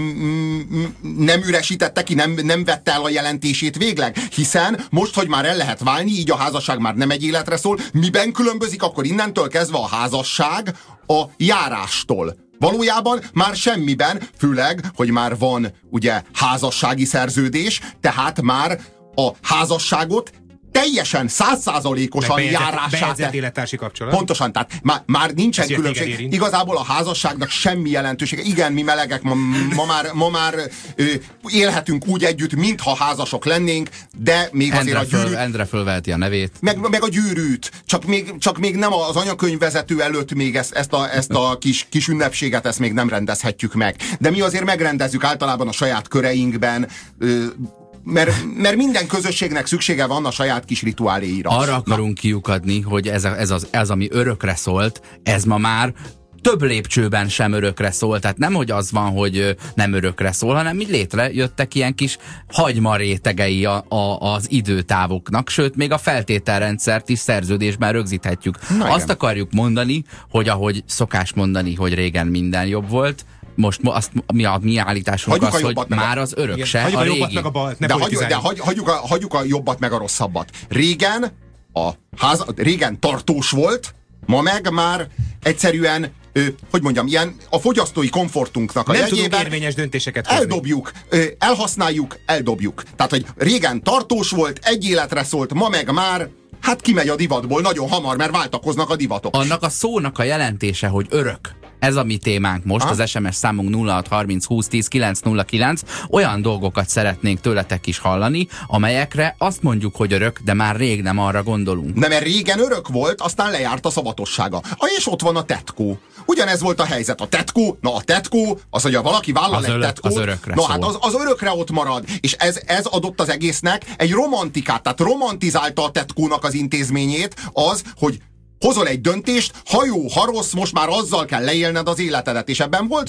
nem üresítette ki, nem vette el a jelentését végleg? Hiszen most, hogy már el lehet válni, így a házasság már nem egy életre szól, miben különbözik akkor innentől kezdve a házasság a járástól? Valójában már semmiben, főleg, hogy már van ugye házassági szerződés, tehát már a házasságot teljesen 100%-osan járását. Bejegyzett élettársi kapcsolat. Pontosan, tehát már nincsen különbség. Igazából a házasságnak semmi jelentősége. Igen, mi melegek ma már élhetünk úgy együtt, mintha házasok lennénk, de még azért a gyűrűt... Endre fölveheti a nevét. Meg a gyűrűt. Csak még nem az anyakönyvvezető előtt még ezt a kis ünnepséget, ezt még nem rendezhetjük meg. De mi azért megrendezzük általában a saját köreinkben, mert minden közösségnek szüksége van a saját kis rituáléira. Arra akarunk kiukadni, hogy ez ami örökre szólt, ez ma már több lépcsőben sem örökre szól. Tehát nem, hogy az van, hogy nem örökre szól, hanem így létrejöttek ilyen kis hagymarétegei az időtávoknak, sőt, még a feltételrendszert is szerződésben rögzíthetjük. Azt akarjuk mondani, hogy ahogy szokás mondani, hogy régen minden jobb volt, most a mi állításunk az, hogy már az örök se, a régi. Hagyjuk a jobbat meg a rosszabbat. Régen tartós volt, ma meg már egyszerűen, hogy mondjam, ilyen a fogyasztói komfortunknak a nem jegyében tudunk érvényes döntéseket hozni. Eldobjuk, elhasználjuk, eldobjuk. Tehát, hogy régen tartós volt, egy életre szólt, ma meg már hát kimegy a divatból nagyon hamar, mert váltakoznak a divatok. Annak a szónak a jelentése, hogy örök. Ez a mi témánk most, az SMS számunk 0630 20 10 909. Olyan dolgokat szeretnénk tőletek is hallani, amelyekre azt mondjuk, hogy örök, de már rég nem arra gondolunk. De mert régen örök volt, aztán lejárt a szavatossága. És ott van a tetkó. Ugyanez volt a helyzet. A tetkó, az, hogy valaki vállal egy tetkót, hát az örökre ott marad. És ez adott az egésznek egy romantikát, tehát romantizálta a tetkónak az intézményét, az, hogy hozol egy döntést, ha jó, ha rossz, most már azzal kell leélned az életedet. És ebben volt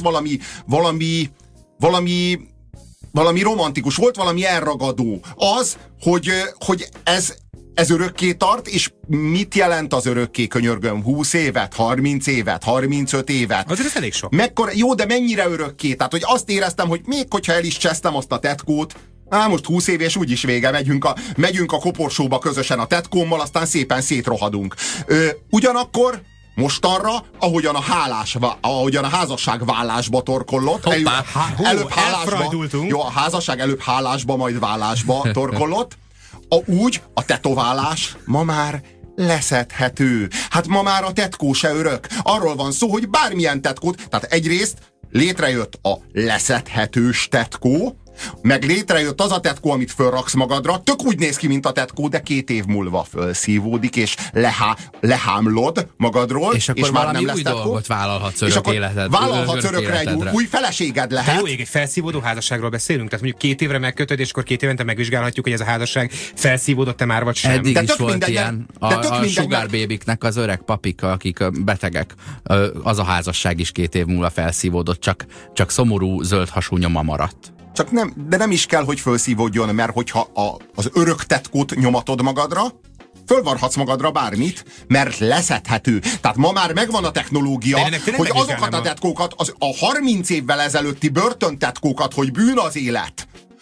valami romantikus, volt valami elragadó. Az, hogy ez örökké tart, és mit jelent az örökké, könyörgöm? 20 évet, 30 évet, 35 évet? Azért ez elég sok. Jó, de mennyire örökké? Tehát, hogy azt éreztem, hogy még hogyha el is csesztem azt a tetkót, most 20 év és úgyis vége, megyünk a koporsóba közösen a tetkómmal, aztán szépen szétrohadunk. Ugyanakkor mostanra, ahogyan a házasság vállásba torkollott, előbb hálásba, jó, a házasság előbb hálásba, majd vállásba torkollott, úgy a tetoválás ma már leszedhető. Hát ma már a tetkó se örök. Arról van szó, hogy bármilyen tetkót, tehát egyrészt létrejött a leszedhetős tetkó, meg létrejött az a tetkó, amit fölraksz magadra, tök úgy néz ki, mint a tetkó, de 2 év múlva fölszívódik, és lehámlod magadról, és akkor már nem lesz új tetkó, dolgot vállalhatsz örök életed. Vállalhatsz örökre egy új feeleséged lehet. De jó, egy felszívódó házasságról beszélünk, tehát mondjuk 2 évre megkötöd, és akkor 2 évente megvizsgálhatjuk, hogy ez a házasság felszívódott-e már, vagy sem. Eddig is volt ilyen. A sugar babyknek az öreg papik, akik betegek, az a házasság is 2 év múlva felszívódott, csak szomorú zöld hasú nyoma maradt. De nem is kell, hogy felszívódjon, mert hogyha az örök tetkót nyomatod magadra, fölvarhatsz magadra bármit, mert leszedhető. Tehát ma már megvan a technológia, hogy azokat a tetkókat, a 30 évvel ezelőtti börtöntetkókat, hogy bűn az élet,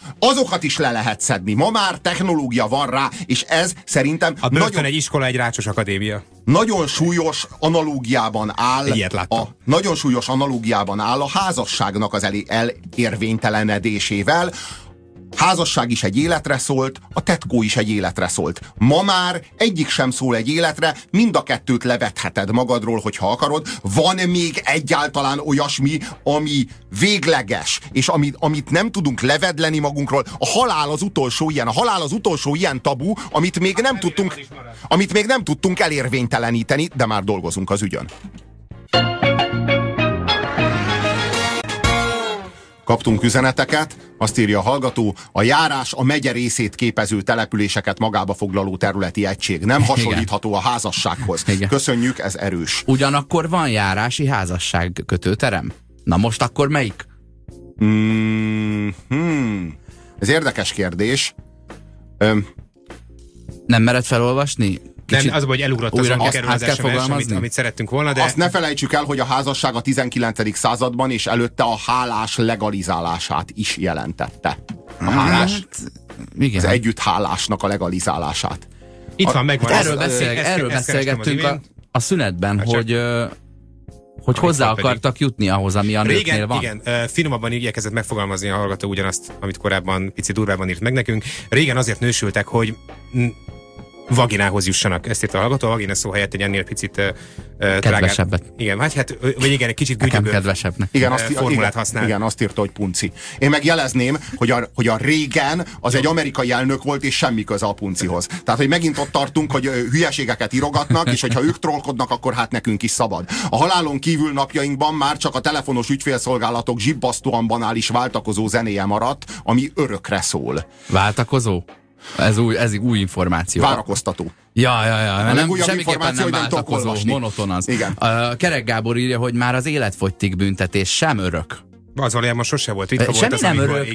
Azokat is le lehet szedni. Ma már technológia van rá, és ez szerintem... A börtön egy iskola, egy rácsos akadémia. Nagyon súlyos analógiában áll nagyon súlyos analógiában áll a házasságnak az elérvénytelenedésével. Házasság is egy életre szólt, a tetkó is egy életre szólt. Ma már egyik sem szól egy életre, mind a kettőt levetheted magadról, hogyha akarod. Van még egyáltalán olyasmi, ami végleges, és amit nem tudunk levedleni magunkról. A halál az utolsó ilyen tabu, amit még nem tudtunk elérvényteleníteni, de már dolgozunk az ügyön. Kaptunk üzeneteket, azt írja a hallgató, a járás a megye részét képező településeket magába foglaló területi egység. Nem hasonlítható a házassághoz. Igen. Köszönjük, ez erős. Ugyanakkor van járási házasság kötőterem? Na most akkor melyik? Ez érdekes kérdés. Nem mered felolvasni? Nem, az, hogy elugrott az SMS, amit szerettünk volna, de... Azt ne felejtsük el, hogy a házasság a 19. században és előtte a hálás legalizálását is jelentette. A hálás, igen. Az együtthálásnak a legalizálását. Itt van, megvan. Erről beszélgettünk a szünetben, hogy hozzá akartak jutni ahhoz, ami a nőknél van. Igen, finomabban igyekezett megfogalmazni a hallgató ugyanazt, amit korábban picit durvában írt meg nekünk. Régen azért nősültek, hogy vaginához jussanak. Ezt írt a hallgató, a vagina szó helyett egy ennél picit kedvesebbet. Igen, vagy igen, egy kicsit gügyögőbb formulát használ. Igen, azt írta, hogy punci. Én meg jelezném, hogy a régen az egy amerikai elnök volt, és semmi köze a puncihoz. Tehát, hogy megint ott tartunk, hogy hülyeségeket írogatnak, és hogyha ők trollkodnak, akkor hát nekünk is szabad. A halálon kívül napjainkban már csak a telefonos ügyfélszolgálatok zsibbasztóan banális váltakozó zenéje maradt, ami örökre szól. Váltakozó? Ez új információ. Várakoztató. Ja. Nem, semmiképpen nem váltakozó, monoton az. Igen. Kerek Gábor írja, hogy már az életfogytig büntetés sem örök. Az valójában sose volt. Semmi nem örök.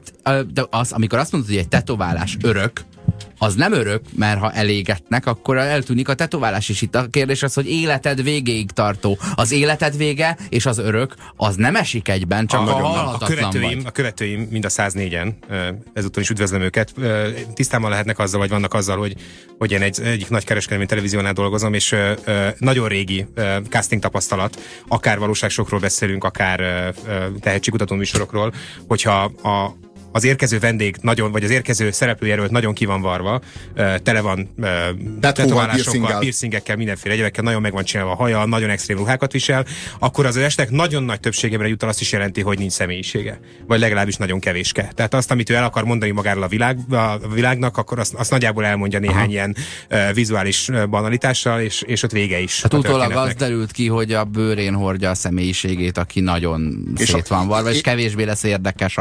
De amikor azt mondod, hogy egy tetoválás örök, az nem örök, mert ha elégetnek, akkor eltűnik a tetoválás is. Itt a kérdés az, hogy életed végéig tartó. Az életed vége és az örök, az nem esik egyben, csak a halhatatlan vagy. A követőim mind a 104-en, ezúttal is üdvözlöm őket, tisztában lehetnek azzal, vagy vannak azzal, hogy én egyik nagy kereskedelmi televíziónál dolgozom, és nagyon régi casting tapasztalat, akár valóságsokról beszélünk, akár tehetségkutató műsorokról, hogyha az érkező vendég vagy az érkező szereplőjelölt nagyon ki van varva, tele van tetoválásokkal, piercingekkel, mindenféle egyebekkel, nagyon meg van csinálva a haja, nagyon extrém ruhákat visel, akkor az estek nagyon nagy többségében egyúttal azt is jelenti, hogy nincs személyisége. Vagy legalábbis nagyon kevéske. Tehát azt, amit ő el akar mondani magáról a világnak, akkor azt nagyjából elmondja néhány ilyen vizuális banalitással, és ott vége is. Hát utólag az derült ki, hogy a bőrén hordja a személyiségét, aki nagyon szét van varva, és kevésbé lesz érdekes,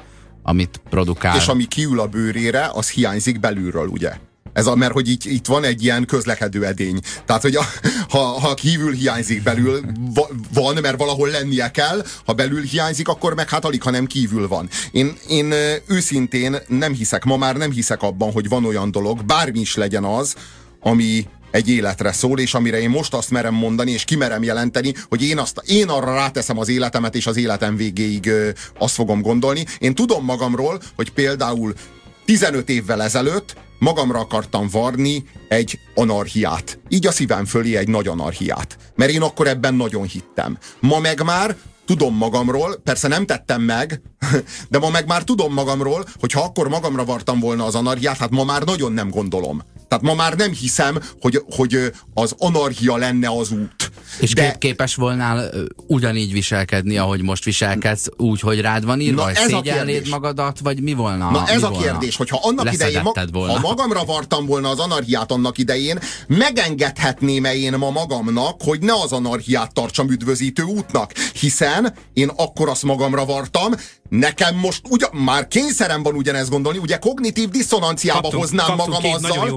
amit produkál. És ami kiül a bőrére, az hiányzik belülről, ugye? Mert hogy itt van egy ilyen közlekedő edény. Tehát, hogy ha kívül hiányzik, belül van, mert valahol lennie kell, ha belül hiányzik, akkor meg hát alig, ha nem kívül van. Én őszintén nem hiszek, ma már nem hiszek abban, hogy van olyan dolog, bármi is legyen az, ami egy életre szól, és amire én most azt merem mondani, és kimerem jelenteni, hogy én arra ráteszem az életemet, és az életem végéig azt fogom gondolni. Én tudom magamról, hogy például 15 évvel ezelőtt magamra akartam varni egy anarchiát. Így a szívem fölé egy nagy anarchiát. Mert én akkor ebben nagyon hittem. Ma meg már tudom magamról, persze nem tettem meg, de ma meg már tudom magamról, hogy ha akkor magamra vartam volna az anarchiát, hát ma már nagyon nem gondolom. Tehát ma már nem hiszem, hogy az anarchia lenne az út. És képes volnál ugyanígy viselkedni, ahogy most viselkedsz, úgy, hogy rád van írva, vagy szégyelnéd magadat, vagy mi volna? Na ez a kérdés, hogyha annak idején, ha magamra vartam volna az anarchiát annak idején, megengedhetném-e én ma magamnak, hogy ne az anarchiát tartsam üdvözítő útnak, hiszen én akkor azt magamra vartam, nekem most már kényszerem van ugyanezt gondolni, ugye kognitív diszonanciába hoznám magam azzal,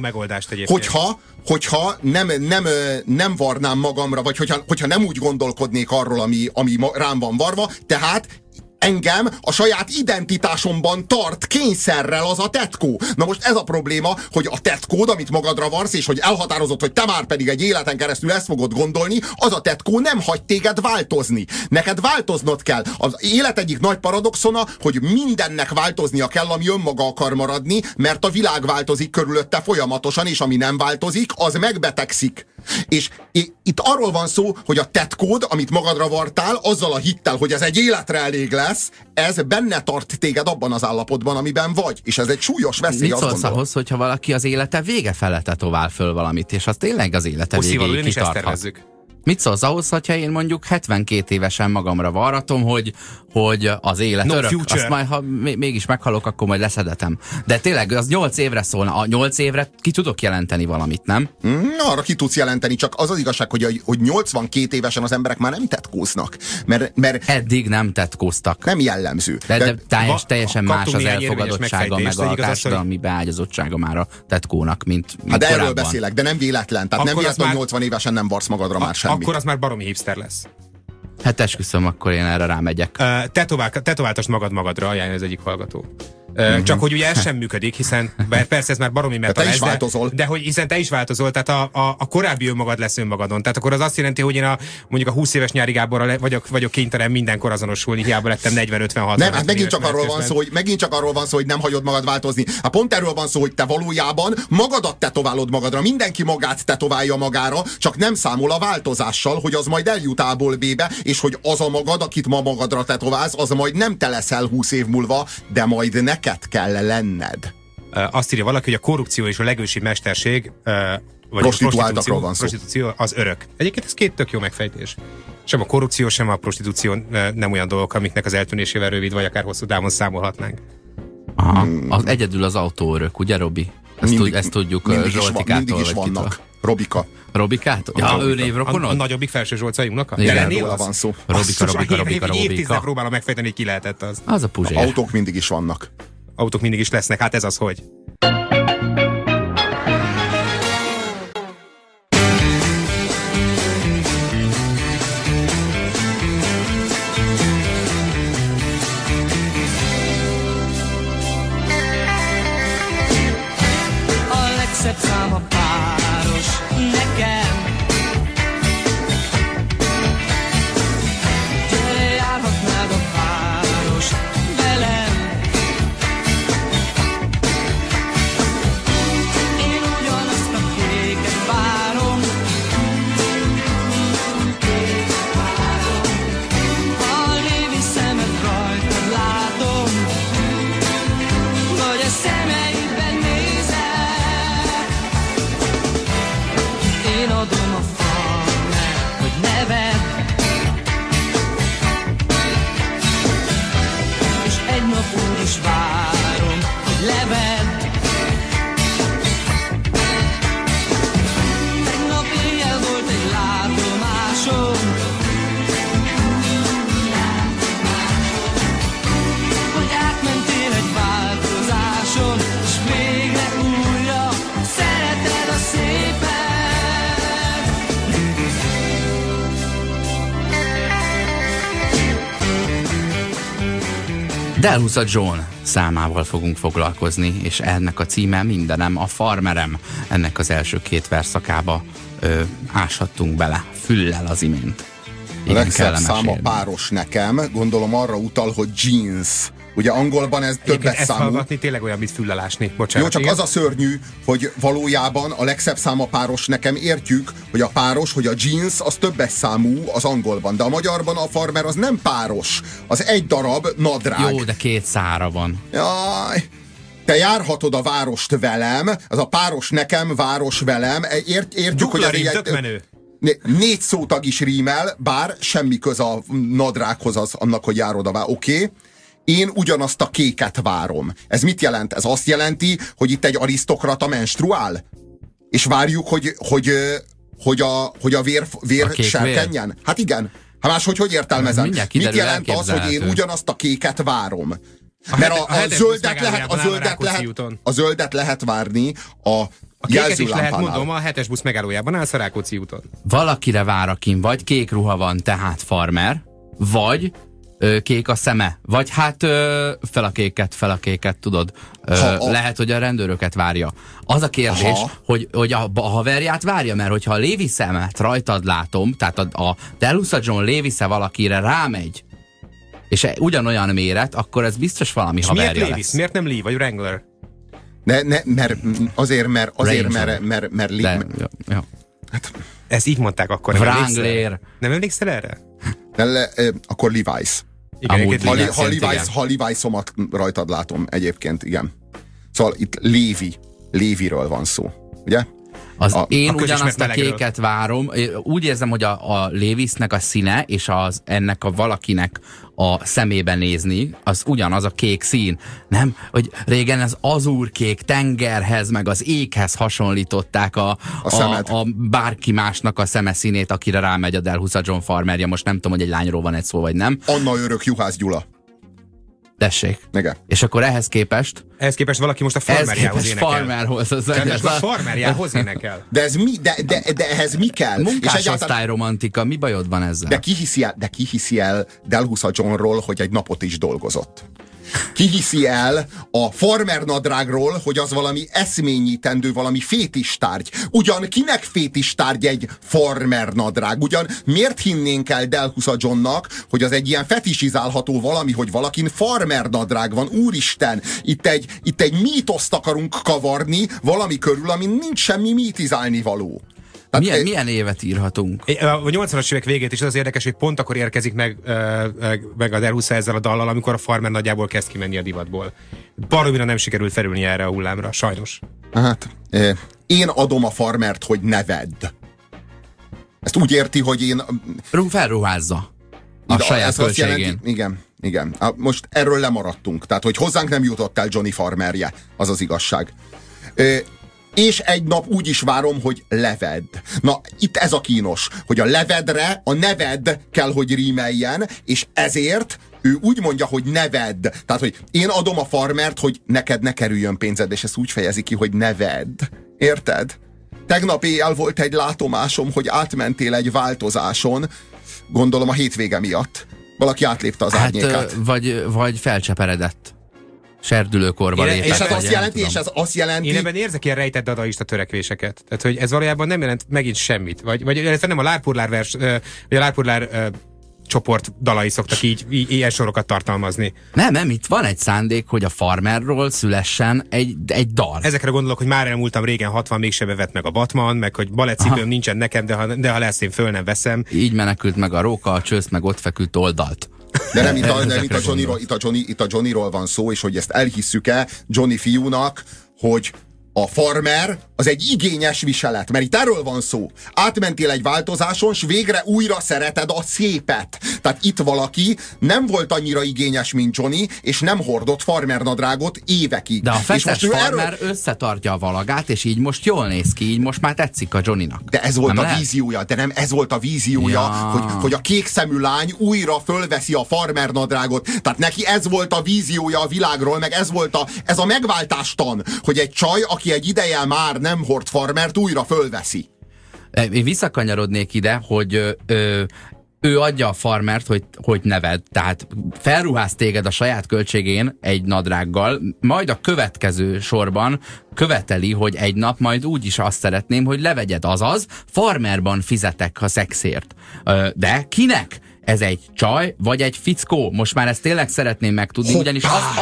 hogyha nem varnám magamra, vagy hogyha nem úgy gondolkodnék arról, ami rám van varva, tehát engem a saját identitásomban tart kényszerrel az a tetkó. Na most ez a probléma, hogy a tetkód, amit magadra varsz, és hogy elhatározott, hogy te már pedig egy életen keresztül ezt fogod gondolni, az a tetkó nem hagy téged változni. Neked változnod kell. Az élet egyik nagy paradoxona, hogy mindennek változnia kell, ami önmaga akar maradni, mert a világ változik körülötte folyamatosan, és ami nem változik, az megbetegszik. És itt arról van szó, hogy a tetkód, amit magadra vartál, azzal a hittel, hogy ez egy életre elég lesz, ez benne tart téged abban az állapotban, amiben vagy. És ez egy súlyos veszély, azt gondolom. Mit szólsz ahhoz, hogyha valaki az élete vége fele tetovál föl valamit, és az tényleg az élete végéig kitarthat? Mit szólsz ahhoz, hogyha én mondjuk 72 évesen magamra varratom, hogy az élet no örök, future. Azt majd, ha mégis meghalok, akkor majd leszedetem. De tényleg, az 8 évre szólna. A 8 évre ki tudok jelenteni valamit, nem? Arra ki tudsz jelenteni, csak az az igazság, hogy 82 évesen az emberek már nem tetkóznak. Mert eddig nem tetkóztak. Nem jellemző. De teljesen más az elfogadottsága, meg a társadalmi beágyazottsága már a tetkónak, mint hát korábban. Erről beszélek, de nem véletlen. Tehát nem véletlen, hogy 80 évesen nem varsz magadra már semmit. Akkor az már baromi hipster lesz. Hát esküszöm, akkor én erre rámegyek. Tetováltasd magadra, ajánlja az egyik hallgató. Csak hogy ugye ez sem működik, hiszen persze ez már baromi meta te is változol. De hogy hiszen te is változol, tehát a korábbi önmagad lesz önmagadon. Tehát akkor az azt jelenti, hogy én mondjuk a 20 éves Nyári Gáborral vagyok kénytelen mindenkor azonosulni, hiába lettem 40-56. Nem, hát megint csak arról van szó, hogy nem hagyod magad változni. Hát pont erről van szó, hogy te valójában magadat tetoválod magadra, mindenki magát tetoválja magára, csak nem számol a változással, hogy az majd eljut A-ból B-be, és hogy az a magad, akit ma magadra tetoválsz, az majd nem te leszel 20 év múlva, de majd neked kell lenned. Azt írja valaki, hogy a korrupció és a legősibb mesterség, vagy prostituáltakról van szó. Prostitúció az örök. Egyébként ez két tök jó megfejtés. Sem a korrupció, sem a prostitúció nem olyan dolgok, amiknek az eltűnésével rövid, vagy akár hosszú távon számolhatnánk. Aha. Az egyedül az autó örök, ugye, Robi? Ezt tudjuk Zsoltikától. Mindig is vannak. Robika. Robikától? Ja, ő névrokonod? A nagyobbik felső Zsolcai unoka? Róla van szó. Robika. Évtizedek próbálom megfejteni, hogy ki lehetett az. Az a Puzsér. Autók mindig is vannak. Autók mindig is lesznek, hát ez az hogy? A legszebb szám a páros nekem. Gyere, járhatnád a páros velem. Én ugyanazt a kéket várom. A lévi szemed rajta látom, vagy a szemeidben nézek. Én adom a falnak, hogy neved, és egy nap úgy is várom, hogy levedd. Tegnap éjjel volt egy látomásom, hogy átmentél egy változáson, és végre újra szereted a szépet. Delhusa John számával fogunk foglalkozni, és ennek a címe Mindenem a farmerem. Ennek az első két verszakába áshattunk bele füllel az imént. A legszebb szám a páros nekem, gondolom arra utal, hogy jeans. Ugye angolban ez többes ezt számú. hallgatni tényleg olyan, mint füllelásni. Bocsánat. Jó, csak az a szörnyű, hogy valójában a legszebb szám a páros nekem, értjük, hogy a páros, hogy a jeans az többes számú az angolban, de a magyarban a farmer az nem páros, az egy darab nadrág. Jó, de két szára van. Jaj, te járhatod a várost velem, az a páros nekem, város velem, értjük, hogy ez menő. 4 szótag is rímel, bár semmi köz a nadrághoz az annak, hogy járod a várost. Oké. Én ugyanazt a kéket várom. Ez mit jelent? Ez azt jelenti, hogy itt egy arisztokrata menstruál? És várjuk, hogy a vér serkenjen? Vér? Hát igen. Hát máshogy hogy értelmezem? Mit jelent az, hogy én ugyanazt a kéket várom? Mert a zöldet lehet várni a kéket is lehet, mondom, a 7-es busz megállójában állsz a Rákóczi úton. Valakire vár, akin vagy kék ruha van, tehát farmer, vagy kék a szeme. Vagy hát fel a kéket, tudod. Lehet, hogy a rendőröket várja. Az a kérdés, hogy a haverját várja, mert hogyha a Levi szemet rajtad látom, tehát a Delhusa John Levis-e valakire rámegy, és ugyanolyan méret, akkor ez biztos valami és haverja miért lesz. Levis? Miért nem Lee vagy Wrangler? Mert Jó. Hát, ezt így mondták akkor. Wrangler. Nem emlékszel erre? Akkor Levi's. Igen, ha Levi's-omat rajtad látom egyébként, igen. Szóval itt Leviről van szó, ugye? Én ugyanazt a kéket várom. Úgy érzem, hogy a Levisnek a színe és ennek a valakinek a szemébe nézni, az ugyanaz a kék szín. Nem? Hogy régen az azúrkék tengerhez, meg az éghez hasonlították a bárki másnak a szeme színét, akire rámegy a Delhusa John farmerje. Most nem tudom, hogy egy lányról van egy szó, vagy nem. Anna Örök Juhász Gyula. Tessék. Igen. És akkor ehhez képest valaki most a farmerjához énekel. Farmerhoz a farmerjához énekel. De ehhez mi kell? Munkásosztály romantika, mi bajod van ezzel? De ki hiszi el Delhusa Johnról, hogy egy napot is dolgozott? Ki hiszi el a farmer nadrágról, hogy az valami eszményítendő, valami fétistárgy? Ugyan kinek fétistárgy egy farmer nadrág? Ugyan miért hinnénk el Delhusa Johnnak, hogy az egy ilyen fetisizálható valami, hogy valakin farmer nadrág van? Úristen, itt egy mítoszt akarunk kavarni valami körül, amin nincs semmi mítizálni való. Milyen évet írhatunk? A 80-as évek végét is az érdekes, hogy pont akkor érkezik meg a Delhusa ezzel a dallal, amikor a farmer nagyjából kezd kimenni a divatból. Baromira nem sikerült felülni erre a hullámra, sajnos. Hát, én adom a farmert, hogy ne vedd. Ezt úgy érti, hogy én... Felruházza a saját költségén. Igen. Most erről lemaradtunk. Tehát, hogy hozzánk nem jutott el Johnny farmerje. Az az igazság. És egy nap úgy is várom, hogy levedd. Na, itt ez a kínos, hogy a levedre a neved kell, hogy rímeljen, és ezért ő úgy mondja, hogy ne vedd. Tehát, hogy én adom a farmert, hogy neked ne kerüljön pénzed, és ezt úgy fejezi ki, hogy ne vedd. Érted? Tegnap éjjel volt egy látomásom, hogy átmentél egy változáson, gondolom a hétvége miatt. Valaki átlépte az árnyékát. Vagy felcseperedett. Serdülőkorba lépett. És ez azt jelenti... Én ebben érzek ilyen rejtett dadaista törekvéseket. Tehát, hogy ez valójában nem jelent megint semmit. Vagy nem a Lárpurlár vagy a Lárpurlár csoport dalai szoktak így ilyen sorokat tartalmazni. Nem, itt van egy szándék, hogy a farmerról szülessen egy dal. Ezekre gondolok, hogy már elmúltam régen 60, mégse bevett meg a Batman, meg hogy balettcipőm nincsen nekem, de ha lesz, én föl nem veszem. Így menekült meg a róka, a csősz, meg ott feküdt oldalt. De nem, itt a Johnnyról van szó, és hogy ezt elhisszük-e Johnny fiúnak, hogy a farmer az egy igényes viselet, mert itt erről van szó. Átmentél egy változáson, s végre újra szereted a szépet. Tehát itt valaki nem volt annyira igényes, mint Johnny, és nem hordott farmernadrágot évekig. De a feszes farmer összetartja a valagát, és így most jól néz ki, így most már tetszik a Johnnynak. De ez volt a víziója, ez volt a víziója, hogy a kék szemű lány újra fölveszi a farmernadrágot. Tehát neki ez volt a víziója a világról, meg ez a megváltástan, hogy egy csaj, aki egy ideje már nem hord farmert, újra fölveszi. Én visszakanyarodnék ide, hogy ő adja a farmert, hogy neved. Tehát felruház téged a saját költségén egy nadrággal, majd a következő sorban követeli, hogy egy nap majd úgyis azt szeretném, hogy levegyed, azaz farmerban fizetek a szexért. De kinek? Ez egy csaj, vagy egy fickó? Most már ezt tényleg szeretném megtudni, ugyanis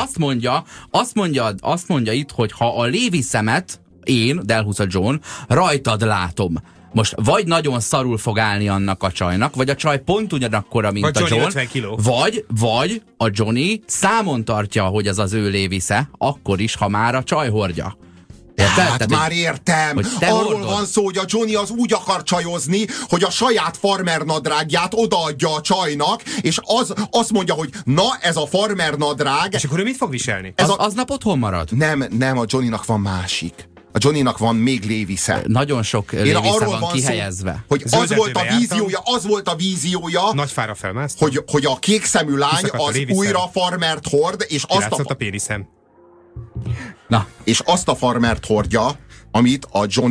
azt mondja itt, hogy ha a Levi szemet, én, Delhusa John, rajtad látom. Most vagy nagyon szarul fog állni annak a csajnak, vagy a csaj pont ugyanakkora, mint vagy a Johnny John, 50 kiló. Vagy a Johnny számon tartja, hogy ez az ő Levisze, akkor is, ha már a csaj hordja. Érted? Hát már értem. Arról van szó, hogy a Johnny az úgy akar csajozni, hogy a saját farmer nadrágját odaadja a csajnak, és azt mondja, hogy na, ez a farmer nadrág. És akkor ő mit fog viselni? Aznap otthon marad? Nem, a Johnnynak van másik. A Johnnynak van még Levisze. Nagyon sok Levisze van kihelyezve. Szó, hogy az volt a víziója, Nagyfára felmásztam. hogy a kék szemű lány az újra farmert hord, és a péniszem. És azt a farmert hordja, amit a Johnny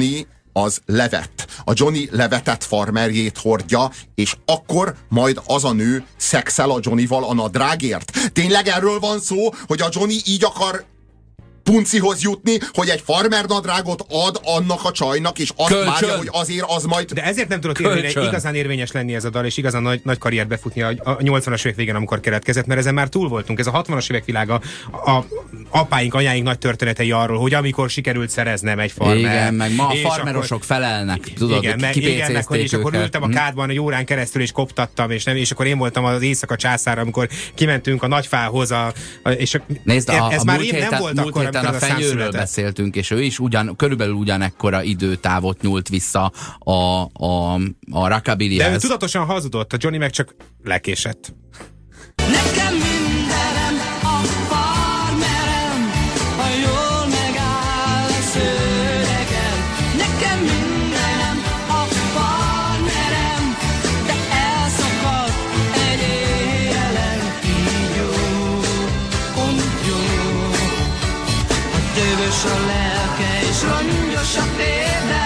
az levett. A Johnny levetett farmerjét hordja, és akkor majd az a nő szexel a Johnnyval a nadrágért. Tényleg erről van szó, hogy a Johnny így akar puncihoz jutni, hogy egy farmer nadrágot ad annak a csajnak, és azt várja, hogy azért az majd... De ezért nem tudott igazán érvényes lenni ez a dal, és igazán nagy karriert befutni a 80-as évek végén, amikor keletkezett, mert ezen már túl voltunk. Ez a 60-as évek világa, a apáink, anyáink nagy történetei arról, hogy amikor sikerült szereznem egy farmer. Igen, meg ma a farmerosok felelnek, tudod, igen, és akkor ültem a kádban egy órán keresztül, és koptattam, és akkor én voltam az éjszaka császára, amikor kimentünk a nagyfához, Nézd, ez már nem volt akkor, a fenyőről beszéltünk, és ő is körülbelül ugyanekkora időtávot nyúlt vissza a rockabillyhez. De ő tudatosan hazudott, a Johnny meg csak lekésett. Nekem mindenem a farmerem, ha jól megáll a szőnyegen. Nekem mindenem a farmerem, de elszakadt egy éjjelen. Így jó, úgy jó. Dögös a lelke és rongyos a térde.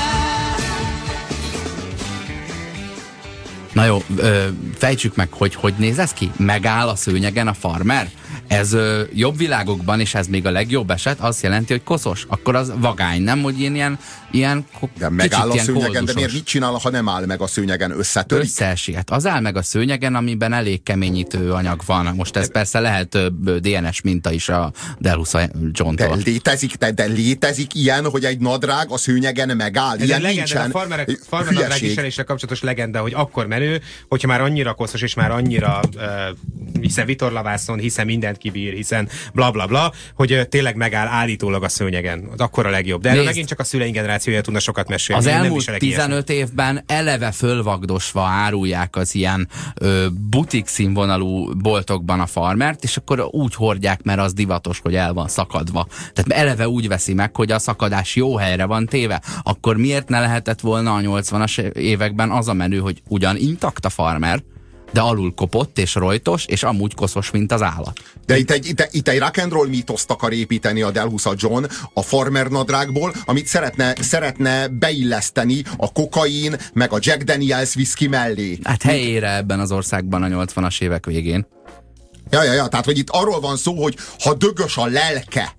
Na jó, fejtsük meg, hogy néz ez ki? Megáll a szőnyegen a farmer? Ez jobb világokban, és ez még a legjobb eset, azt jelenti, hogy koszos. Akkor az vagány, nem? Hogy ilyen de megáll a szőnyegen, de miért mit csinál, ha nem áll meg a szőnyegen? Összetörik? Összeesik. Hát az áll meg a szőnyegen, amiben elég keményítő anyag van. Most ez persze lehet DNS minta is a Delhusa John-tól. De létezik ilyen, hogy egy nadrág a szőnyegen megáll? Ez ilyen legenda, nincsen. A farmer nadrág viselésre kapcsolatos legenda, hogy akkor menő, hogyha már annyira koszos, és már annyira hiszen vitorlavászon, hiszen mindent kibír, hiszen bla bla bla, hogy tényleg megáll állítólag a szőnyegen. Az akkor a legjobb. De erről megint csak a szüleink generációja tudna sokat mesélni. Az elmúlt 15 évben eleve fölvagdosva árulják az ilyen butik színvonalú boltokban a farmert, és akkor úgy hordják, mert az divatos, hogy el van szakadva. Tehát eleve úgy veszi meg, hogy a szakadás jó helyre van téve. Akkor miért ne lehetett volna a 80-as években az a menő, hogy ugyan intakt a farmer, de alul kopott és rojtos, és amúgy koszos, mint az állat. De itt egy rock and roll mítoszt akar építeni a Delhusa John a farmer nadrágból, amit szeretne beilleszteni a kokain, meg a Jack Daniels whisky mellé. Hát helyére ebben az országban a 80-as évek végén. Ja, tehát hogy itt arról van szó, hogy ha dögös a lelke,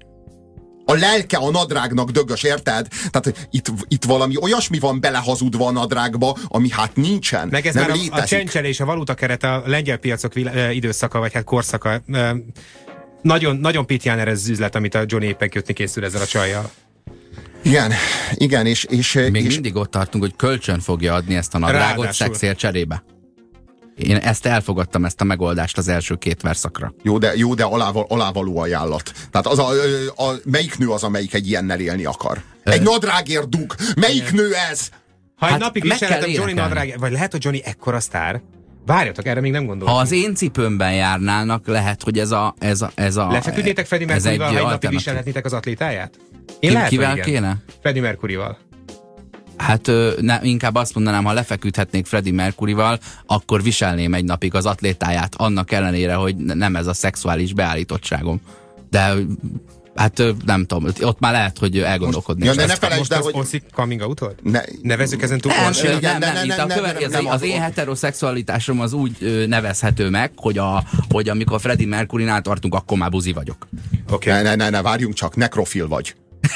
a nadrágnak dögös, érted? Tehát itt valami olyasmi van belehazudva a nadrágba, ami hát nincsen. Meg ez nem már létezik. a csencselés, a valutakeret, a lengyel piacok időszaka, vagy hát korszaka. Nagyon, nagyon pitján ez az üzlet, amit a Johnny éppen kötni készül ezzel a csajjal. Igen, és még mindig ott tartunk, hogy kölcsön fogja adni ezt a nadrágot szexért cserébe. Én ezt elfogadtam, ezt a megoldást az első 2 verszakra. Jó, de alávaló ajánlat. Tehát melyik nő az, amelyik egy ilyennel élni akar? Egy nadrágért dug. Melyik nő ez? Ha egy napig viselhetem Johnny nadrág, vagy lehet, hogy Johnny ekkora sztár? Várjatok, erre még nem gondoltam. Ha az én cipőmben járnának, lehet, hogy ez a lefeküdnétek Freddie Mercuryval, ha egy napig viselhetnétek az atlétáját? Kivel kéne? Freddie Mercuryval. Hát inkább azt mondanám, ha lefeküdhetnék Freddie Mercuryval, akkor viselném egy napig az atlétáját, annak ellenére, hogy nem ez a szexuális beállítottságom. De hát nem tudom, ott már lehet, hogy elgondolkodni. Ja, ne felejtsd el, hogy... Most coming out-ol? Nevezzük ezen túl? Nem. Az én heteroszexualitásom az úgy nevezhető meg, hogy amikor Freddie Mercurynál tartunk, akkor már buzi vagyok. Okay. Ne, várjunk csak, nekrofil vagy.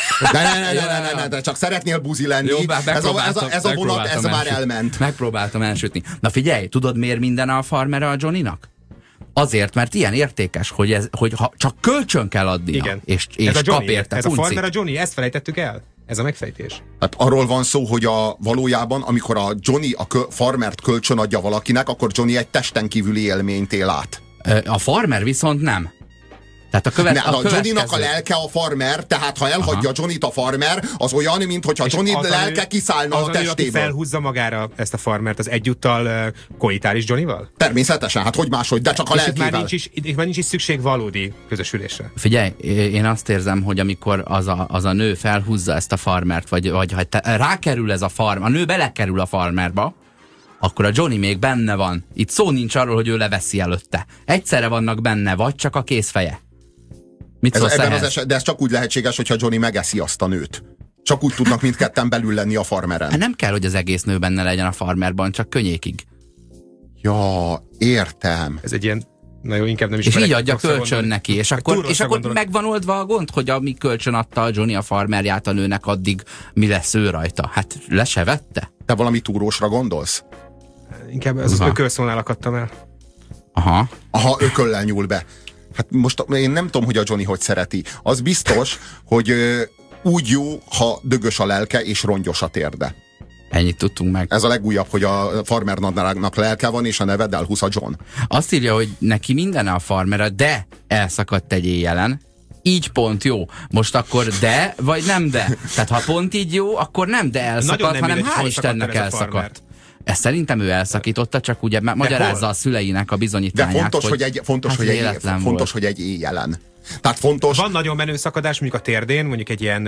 De csak szeretnél buzi lenni. Jó, ez a vonat, ez már elment. Megpróbáltam elsütni. Na figyelj, tudod miért minden a farmere a Johnnynak? Azért, mert ilyen értékes, hogy ha csak kölcsön kell adnia. Igen. És kap érte. Ez a farmer a Johnny, ezt felejtettük el? Ez a megfejtés. Hát arról van szó, hogy valójában, amikor a Johnny a farmert kölcsön adja valakinek, akkor Johnny egy testen kívüli élményt él át. A farmer viszont nem. Tehát a Johnnynak a lelke a farmer, tehát ha elhagyja Johnnyt a farmer, az olyan, mint hogyha Johnny lelke kiszállna a testéből. Aki felhúzza magára ezt a farmert, az egyúttal koitális Johnnyval? Természetesen, hát hogy máshogy, de csak a lelkével. Már nincs is szükség valódi közösülésre. Figyelj, én azt érzem, hogy amikor az a nő felhúzza ezt a farmert, vagy rákerül ez a a nő belekerül a farmerba, akkor a Johnny még benne van. Itt szó nincs arról, hogy ő leveszi előtte. Egyszerre vannak benne, vagy csak a kézfeje. De ez csak úgy lehetséges, hogyha Johnny megeszi azt a nőt. Csak úgy tudnak mindketten belül lenni a farmeren. Hát nem kell, hogy az egész nő benne legyen a farmerban, csak könnyékig. Ja, értem. Ez egy ilyen, na jó, inkább nem is. És így adja kölcsön neki, és akkor megvan oldva a gond, hogy ami kölcsön adta a Johnny a farmerját a nőnek, addig mi lesz ő rajta? Hát le se vette? Te valami túrósra gondolsz? Inkább az ökölszónál akadtam el. Aha, ököllel nyúl be. Hát most én nem tudom, hogy a Johnny hogy szereti. Az biztos, hogy úgy jó, ha dögös a lelke és rongyos a térde. Ennyit tudtunk meg. Ez a legújabb, hogy a farmernak lelke van, és a neved elhúsz a John. Azt írja, hogy neki minden a farmere, de elszakadt egy éjjelen. Így pont jó. Most akkor de, vagy nem de? Tehát ha pont így jó, akkor nem de elszakadt, hanem hál' Istennek elszakadt. Ezt szerintem ő elszakította, csak ugye magyarázza a szüleinek a bizonyítványát. De fontos, hogy egy éjjelen. Tehát fontos... Van nagyon menő szakadás, mondjuk a térdén, mondjuk egy ilyen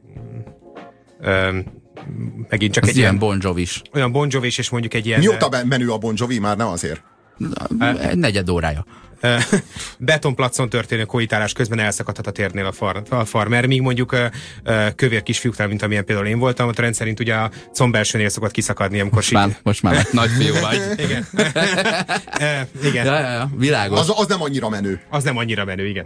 megint csak az egy ilyen Bon Jovi-s. Olyan Bon Jovi-s, és mondjuk egy ilyen... Mióta menő a Bon Jovi? Már nem azért? Egy negyed órája. Betonplacon történő koitálás közben elszakadhat a térdnél a farmer, míg mondjuk kövér kisfiúknál, mint amilyen például én voltam, ott rendszerint ugye a combelsőnél szokott kiszakadni, amikor most már nagy fiú vagy. Igen. Igen. Ja, világos. Az nem annyira menő. Az nem annyira menő, igen.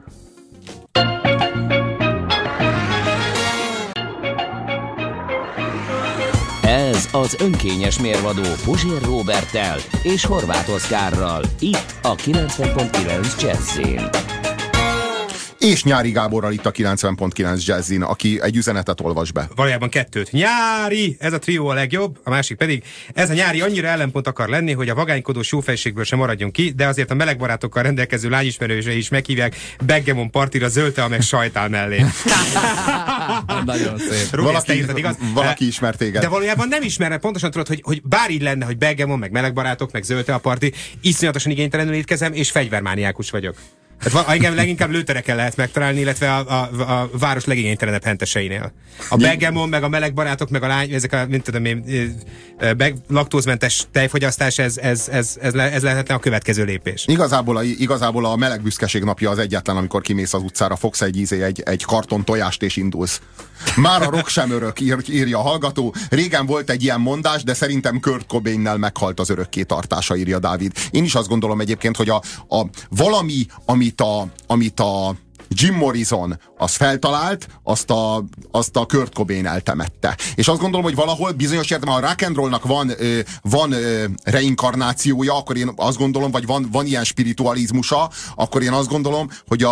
Ez az önkényes mérvadó Puzsér Róberttel és Horváth Oszkárral, itt a 90.9 Jazzin. És Nyári Gáborral itt a 90.9 Jazzin, aki egy üzenetet olvas be. Valójában kettőt. Nyári! Ez a trió a legjobb, a másik pedig ez a nyári annyira ellenpont akar lenni, hogy a vagánykodós jófejségből sem maradjon ki, de azért a melegbarátokkal rendelkező lányismerősei is meghívják Baggemon partira zöldte, meg sajtál mellé. Nagyon szép. Rúgi, valaki ismert téged. De valójában nem ismerne, pontosan tudod, hogy bár így lenne, hogy Baggemon, meg melegbarátok, meg zöldte a parti, iszonyatosan igénytelenül étkezem, és fegyvermániákus vagyok. Tehát engem leginkább lőtereken lehet megtalálni, illetve a város legigénytelenebb henteseinél. A Baggemon, meg a melegbarátok, meg a lány, ezek a, mint tudom én, laktózmentes tejfogyasztás, ez lehetne a következő lépés. Igazából a melegbüszkeség napja az egyetlen, amikor kimész az utcára, fogsz egy karton tojást és indulsz. Már a rock sem örök, írja a hallgató. Régen volt egy ilyen mondás, de szerintem Kurt Cobainnel meghalt az örökké tartása, írja Dávid. Én is azt gondolom egyébként, hogy valami, amit a Jim Morrison az feltalált, azt a Kurt Cobain eltemette. És azt gondolom, hogy valahol bizonyos értelemben a rock and rollnak van reinkarnációja, akkor én azt gondolom, vagy van ilyen spiritualizmusa, akkor én azt gondolom, hogy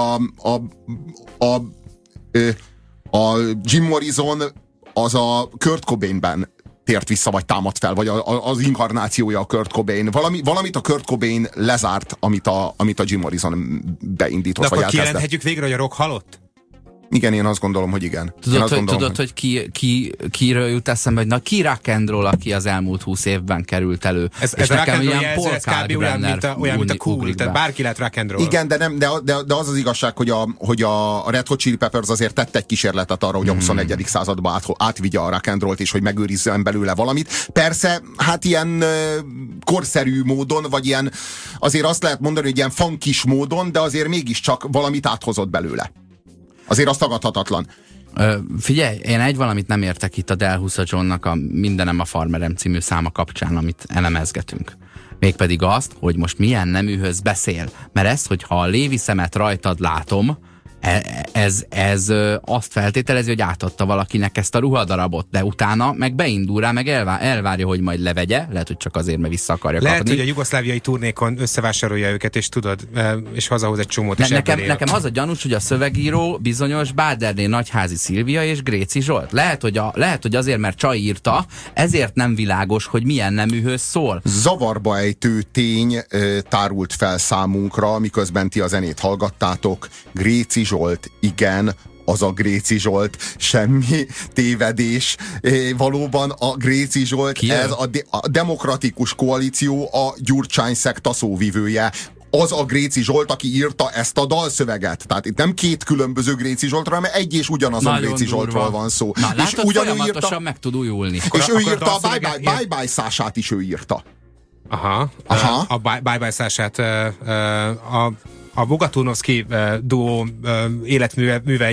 a Jim Morrison az a Kurt Cobainben tért vissza, vagy támadt fel, vagy az inkarnációja a Kurt Cobain. Valamit a Kurt Cobain lezárt, amit a Jim Morrison beindított, vagy elkezdett. De akkor kijelenthetjük végre, hogy a rock halott? Igen, én azt gondolom, hogy igen. Tudod, hogy kiről jut eszembe, hogy ki rock and roll, aki az elmúlt 20 évben került elő. Ez rock and roll jelző, ez kb. olyan, mint a cool. Tehát bárki lehet rock and roll. Igen, de az igazság, hogy a Red Hot Chili Peppers azért tett egy kísérletet arra, hogy a 21. századba átvigye a rock and rollt, és hogy megőrizzen belőle valamit. Persze, hát ilyen korszerű módon, vagy ilyen, azért azt lehet mondani, hogy ilyen funkis módon, de azért mégiscsak valamit áthozott belőle. Azért az tagadhatatlan. Figyelj, én egy valamit nem értek itt a Del Husa Johnnak a Mindenem a Farmerem című száma kapcsán, amit elemezgetünk. Mégpedig azt, hogy most milyen neműhöz beszél. Mert ez, hogyha a lévi szemet rajtad látom, ez azt feltételezi, hogy átadta valakinek ezt a ruhadarabot, de utána meg beindul rá, meg elvárja, hogy majd levegye, lehet, hogy csak azért, mert vissza akarja kapni. Lehet, hogy a jugoszláviai turnékon összevásárolja őket, és tudod, és hazahoz egy csomót, és nekem az a gyanús, hogy a szövegíró bizonyos Báderné Nagyházi Szilvia és Gréci Zsolt. Lehet, hogy azért, mert Csaj írta, ezért nem világos, hogy milyen neműhöz szól. Zavarba ejtő tény tárult fel számunkra, miközben ti a zenét hallgattátok. Gréci Zsolt, igen, az a Gréci Zsolt, semmi tévedés. Valóban a Gréci Zsolt, ez a demokratikus koalíció, a Gyurcsány szekta szóvivője. Az a Gréci Zsolt, aki írta ezt a dalszöveget. Tehát itt nem két különböző Gréci Zsoltról, hanem egy és ugyanazon Gréci Zsoltról van szó. Na, és ugyanúgy írta, meg tud újulni. És ő írta a Bye Bye Szását is ő írta. Aha. A Bye Bye Szását a Bogatónovszki duó életműve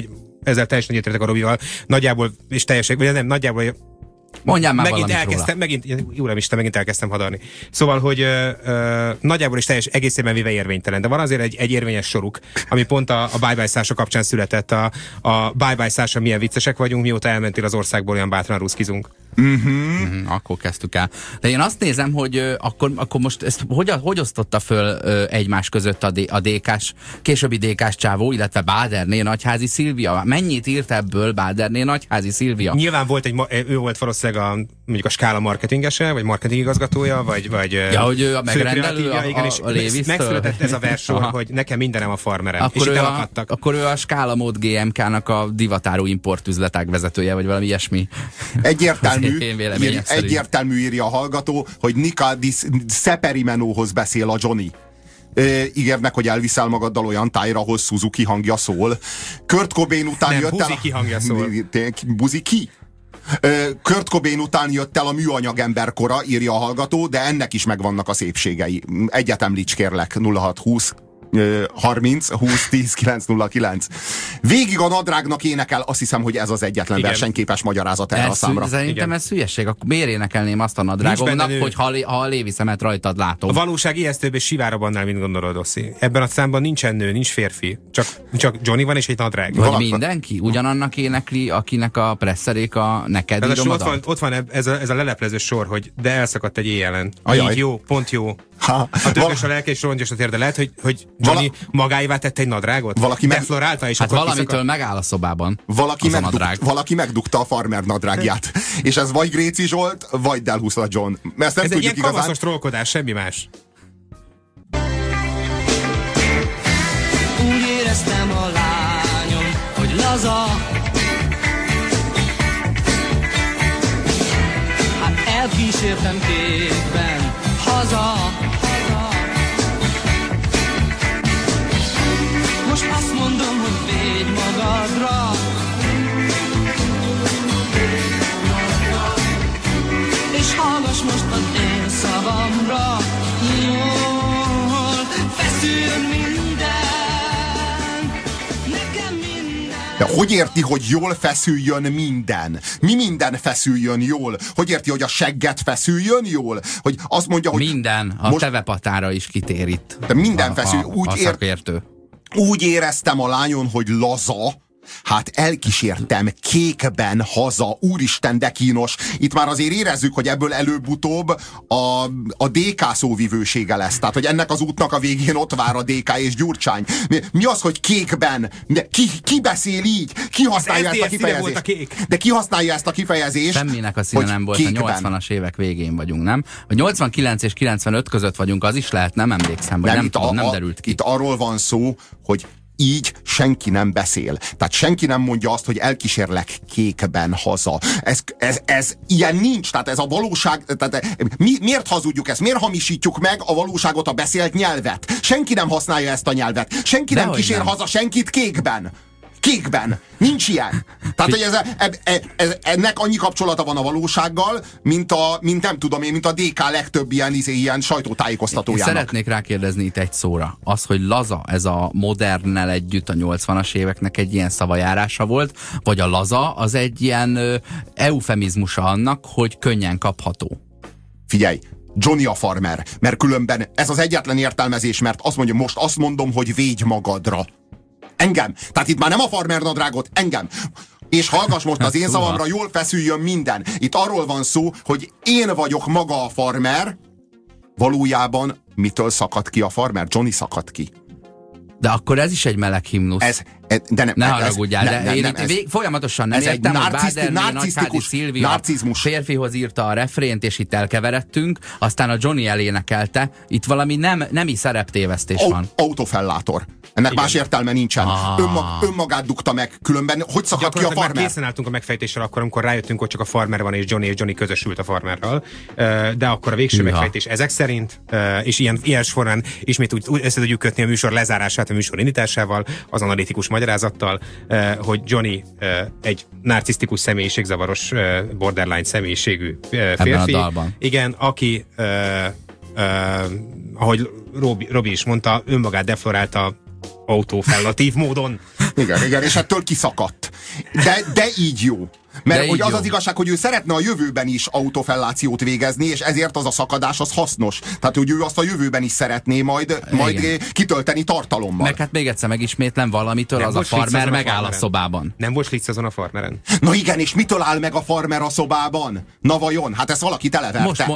ezzel teljesen egyetértek a Robival, nagyjából, és teljesen, vagy nem, nagyjából mondjál már megint elkezdtem hadarni. Szóval, hogy nagyjából is egészében véve érvénytelen, de van azért egy érvényes soruk, ami pont a Bye Bye Sasha kapcsán született. A Bye Bye Sasha, milyen viccesek vagyunk, mióta elmentél az országból, olyan bátran ruszkizunk. Akkor kezdtük el. De én azt nézem, hogy akkor most ezt hogy osztotta föl egymás között a DK-s, későbbi DK-s csávó, illetve Báderné Nagyházi Szilvia? Mennyit írt ebből Báderné Nagyházi Szilvia? Nyilván volt ő volt valószínűleg mondjuk a Skála marketingese, vagy marketingigazgatója, vagy ja, hogy ő a megrendelő a Lévisztől. Megszületett ez a versor, hogy nekem mindenem a farmerem. És itt elakadtak. Akkor ő a Skála Mód GMK-nak a divatáró importüzletág vezetője, vagy valami ilyesmi. Egyértelmű írja a hallgató, hogy Nika di Seperimenóhoz beszél a Johnny. Ígérnek, hogy elviszel magaddal olyan tájra, ahol Suzuki hangja szól. Kurt Cobain után jött el... Buziki hangja szól. Buziki? Kurt Cobain után jött el a műanyag emberkora, írja a hallgató, de ennek is megvannak a szépségei. Egyet említs kérlek, 0620 30 20 10 909. Végig a nadrágnak énekel, azt hiszem, hogy ez az egyetlen versenyképes magyarázat erre a számra. Szerintem ez hülyeség. Akkor miért énekelném azt a nadrágomnak, hogy ha a Lévi szemet rajtad látom? A valóság ijesztőbb és sivárabb annál, mint gondolod, Oszi. Ebben a számban nincsen nő, nincs férfi. Csak Johnny van és egy nadrág. Vagy mindenki? Ugyanannak énekli, akinek a presszeréka neked írom oda? Ott van ez a leleplező sor, hogy de elszakadt egy éjjelen. Így jó, pont jó. A többes a lelke és rongyos a térde. Lehet, hogy Johnny magáévá tette egy nadrágot? Deflorálta, és hát valamitől megáll a szobában. Valaki megdugta a farmer nadrágját. És ez vagy Gréci Zsolt, vagy Delhuszla John. Ez egy ilyen kamaszos trollkodás, semmi más. Úgy éreztem a lányom, hogy laza. Hát elkísértem kékben haza. Most azt mondom, hogy védj magadra. És hallgass most az én szavamra. Jól feszüljön minden. Nekem minden. De hogy érti, hogy jól feszüljön minden? Mi minden feszüljön jól? Hogy érti, hogy a segget feszüljön jól? Hogy azt mondja, hogy... Minden. A tevepatára is kitér itt. De minden feszül. Úgy éreztem a lányon, hogy laza. Hát elkísértem kékben haza, úristen, de kínos. Itt már azért érezzük, hogy ebből előbb-utóbb a DK szóvivősége lesz. Tehát, hogy ennek az útnak a végén ott vár a DK és Gyurcsány. Mi az, hogy kékben? Ki beszél így? Ki használja ezt a kifejezést? De ki használja ezt a kifejezést? Semminek a színe nem volt, kékben. A 80-as évek végén vagyunk, nem? A 89 és 95 között vagyunk, az is lehet, nem emlékszem, vagy nem derült ki. Itt arról van szó, hogy így senki nem beszél. Tehát senki nem mondja azt, hogy elkísérlek kékben haza. Ez ilyen nincs. Tehát ez a valóság. Tehát miért hazudjuk ezt? Miért hamisítjuk meg a valóságot, a beszélt nyelvet? Senki nem használja ezt a nyelvet. Senki nem kísér haza senkit kékben. Kékben. Nincs ilyen. Tehát, hogy ennek annyi kapcsolata van a valósággal, mint nem tudom én, mint a DK legtöbb ilyen sajtótájékoztatójának. Szeretnék rákérdezni itt egy szóra. Az, hogy laza, ez a modernnel együtt a 80-as éveknek egy ilyen szavajárása volt, vagy a laza az egy ilyen eufemizmusa annak, hogy könnyen kapható. Figyelj, Johnny a farmer, mert különben ez az egyetlen értelmezés, mert azt mondja, most azt mondom, hogy védj magadra. Engem. Tehát itt már nem a farmer nadrágot, engem. És hallgass most az én szavamra, jól feszüljön minden. Itt arról van szó, hogy én vagyok maga a farmer. Valójában mitől szakadt ki a farmer? Johnny szakadt ki. De akkor ez is egy meleg himnusz. Ne haragudjál, de én folyamatosan nem értem, hogy Báderné Nagyházi Szilvia férfihoz írta a refrént, és itt elkeveredtünk, aztán a Johnny elénekelte. Itt valami nemi szereptévesztés van. Autofellátor. Ennek más értelme nincsen. Önmagát dugta meg, különben hogy szakadt ki a farmer? Már készen álltunk a megfejtéssel akkor, amikor rájöttünk, hogy csak a farmer van, és Johnny közösült a farmerral. De akkor a végső megfejtés ezek szerint, és ilyen során ismét úgy össze tudjuk kötni a műsor lezárását a műsor indításával, az analitikus magyarázattal, hogy Johnny egy narcisztikus személyiségzavaros borderline személyiségű férfi. Ebben a dalban. Igen, aki ahogy Robi is mondta, önmagát deflorálta autófellatív módon. Igen, és ettől kiszakadt. De így jó. Mert hogy az igazság, hogy ő szeretne a jövőben is autofellációt végezni, és ezért az a szakadás az hasznos. Tehát, hogy ő azt a jövőben is szeretné majd kitölteni tartalommal. Meg hát még egyszer megismétlem valamitől, nem az a farmer megáll a szobában. Nem volt slicc azon a farmeren. Na igen, és mitől áll meg a farmer a szobában? Na vajon? Hát ezt valaki televerte.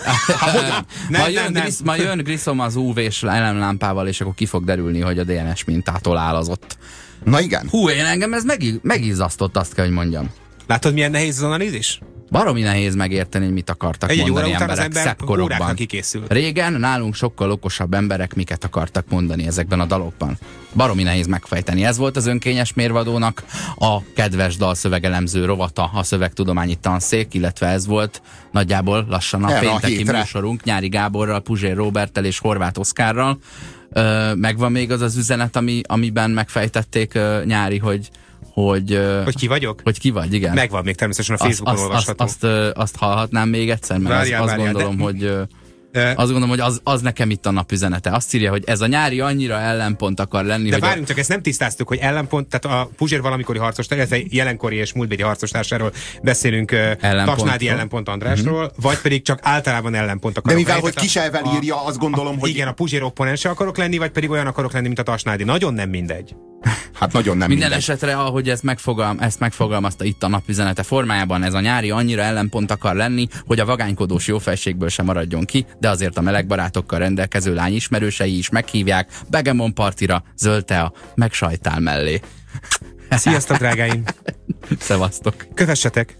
Majd jön Grissom az UV-s elemlámpával, és akkor ki fog derülni, hogy a DNS mintától állazott. Na igen. Hú, engem ez megizzasztott, azt kell, hogy mondjam. Látod, milyen nehéz az analízis? Baromi nehéz megérteni, hogy mit akartak mondani emberek szebb korokban. Régen nálunk sokkal okosabb emberek miket akartak mondani ezekben a dalokban. Baromi nehéz megfejteni. Ez volt az önkényes mérvadónak a kedves dalszövegelemző rovata, a szövegtudományi tanszék, illetve ez volt nagyjából lassan a pénteki műsorunk Nyári Gáborral, Puzsér Róberttel és Horváth Oszkárral. Megvan még az üzenet, amiben megfejtették, Nyári, hogy ki vagyok? Hogy ki vagy, igen. Megvan még természetesen a Facebookon olvasható. Azt hallhatnám még egyszer, mert azt gondolom, hogy az nekem itt a napüzenete. Azt írja, hogy ez a Nyári annyira ellenpont akar lenni. De várjunk csak, ezt nem tisztáztuk, hogy ellenpont, tehát a Puzsér valamikori harcostárs, illetve jelenkori és múltbéli harcostársáról beszélünk, Tasnádi ellenpont Andrásról, vagy pedig csak általában ellenpont akarok. De mivel, hogy Kiselvel írja, azt gondolom, hogy... Igen, a Puzsér opponense akarok lenni, vagy pedig olyan akarok lenni, mint a Tasnádi. Nagyon nem mindegy. Hát nagyon nem minden esetre, ahogy ezt megfogalmazta itt a napüzenete formájában, ez a Nyári annyira ellenpont akar lenni, hogy a vagánykodós jófejségből sem maradjon ki, de azért a meleg barátokkal rendelkező lány ismerősei is meghívják Begemon partira, zöld tea, meg sajtál mellé. Sziasztok, drágáim! Szevasztok! Kövessetek!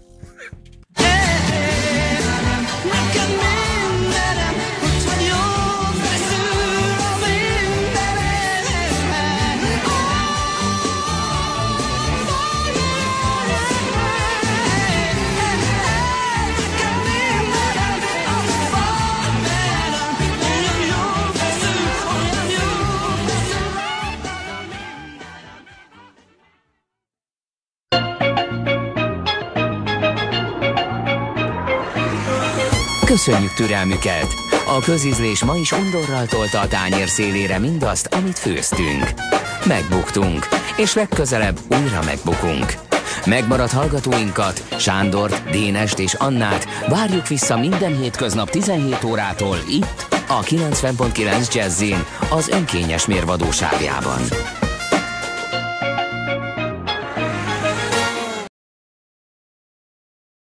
Köszönjük türelmüket! A közízlés ma is undorral tolta a tányér szélére mindazt, amit főztünk. Megbuktunk, és legközelebb újra megbukunk. Megmaradt hallgatóinkat, Sándort, Dénest és Annát várjuk vissza minden hétköznap 17 órától itt, a 90.9 Jazzin, az önkényes mérvadó sávjában.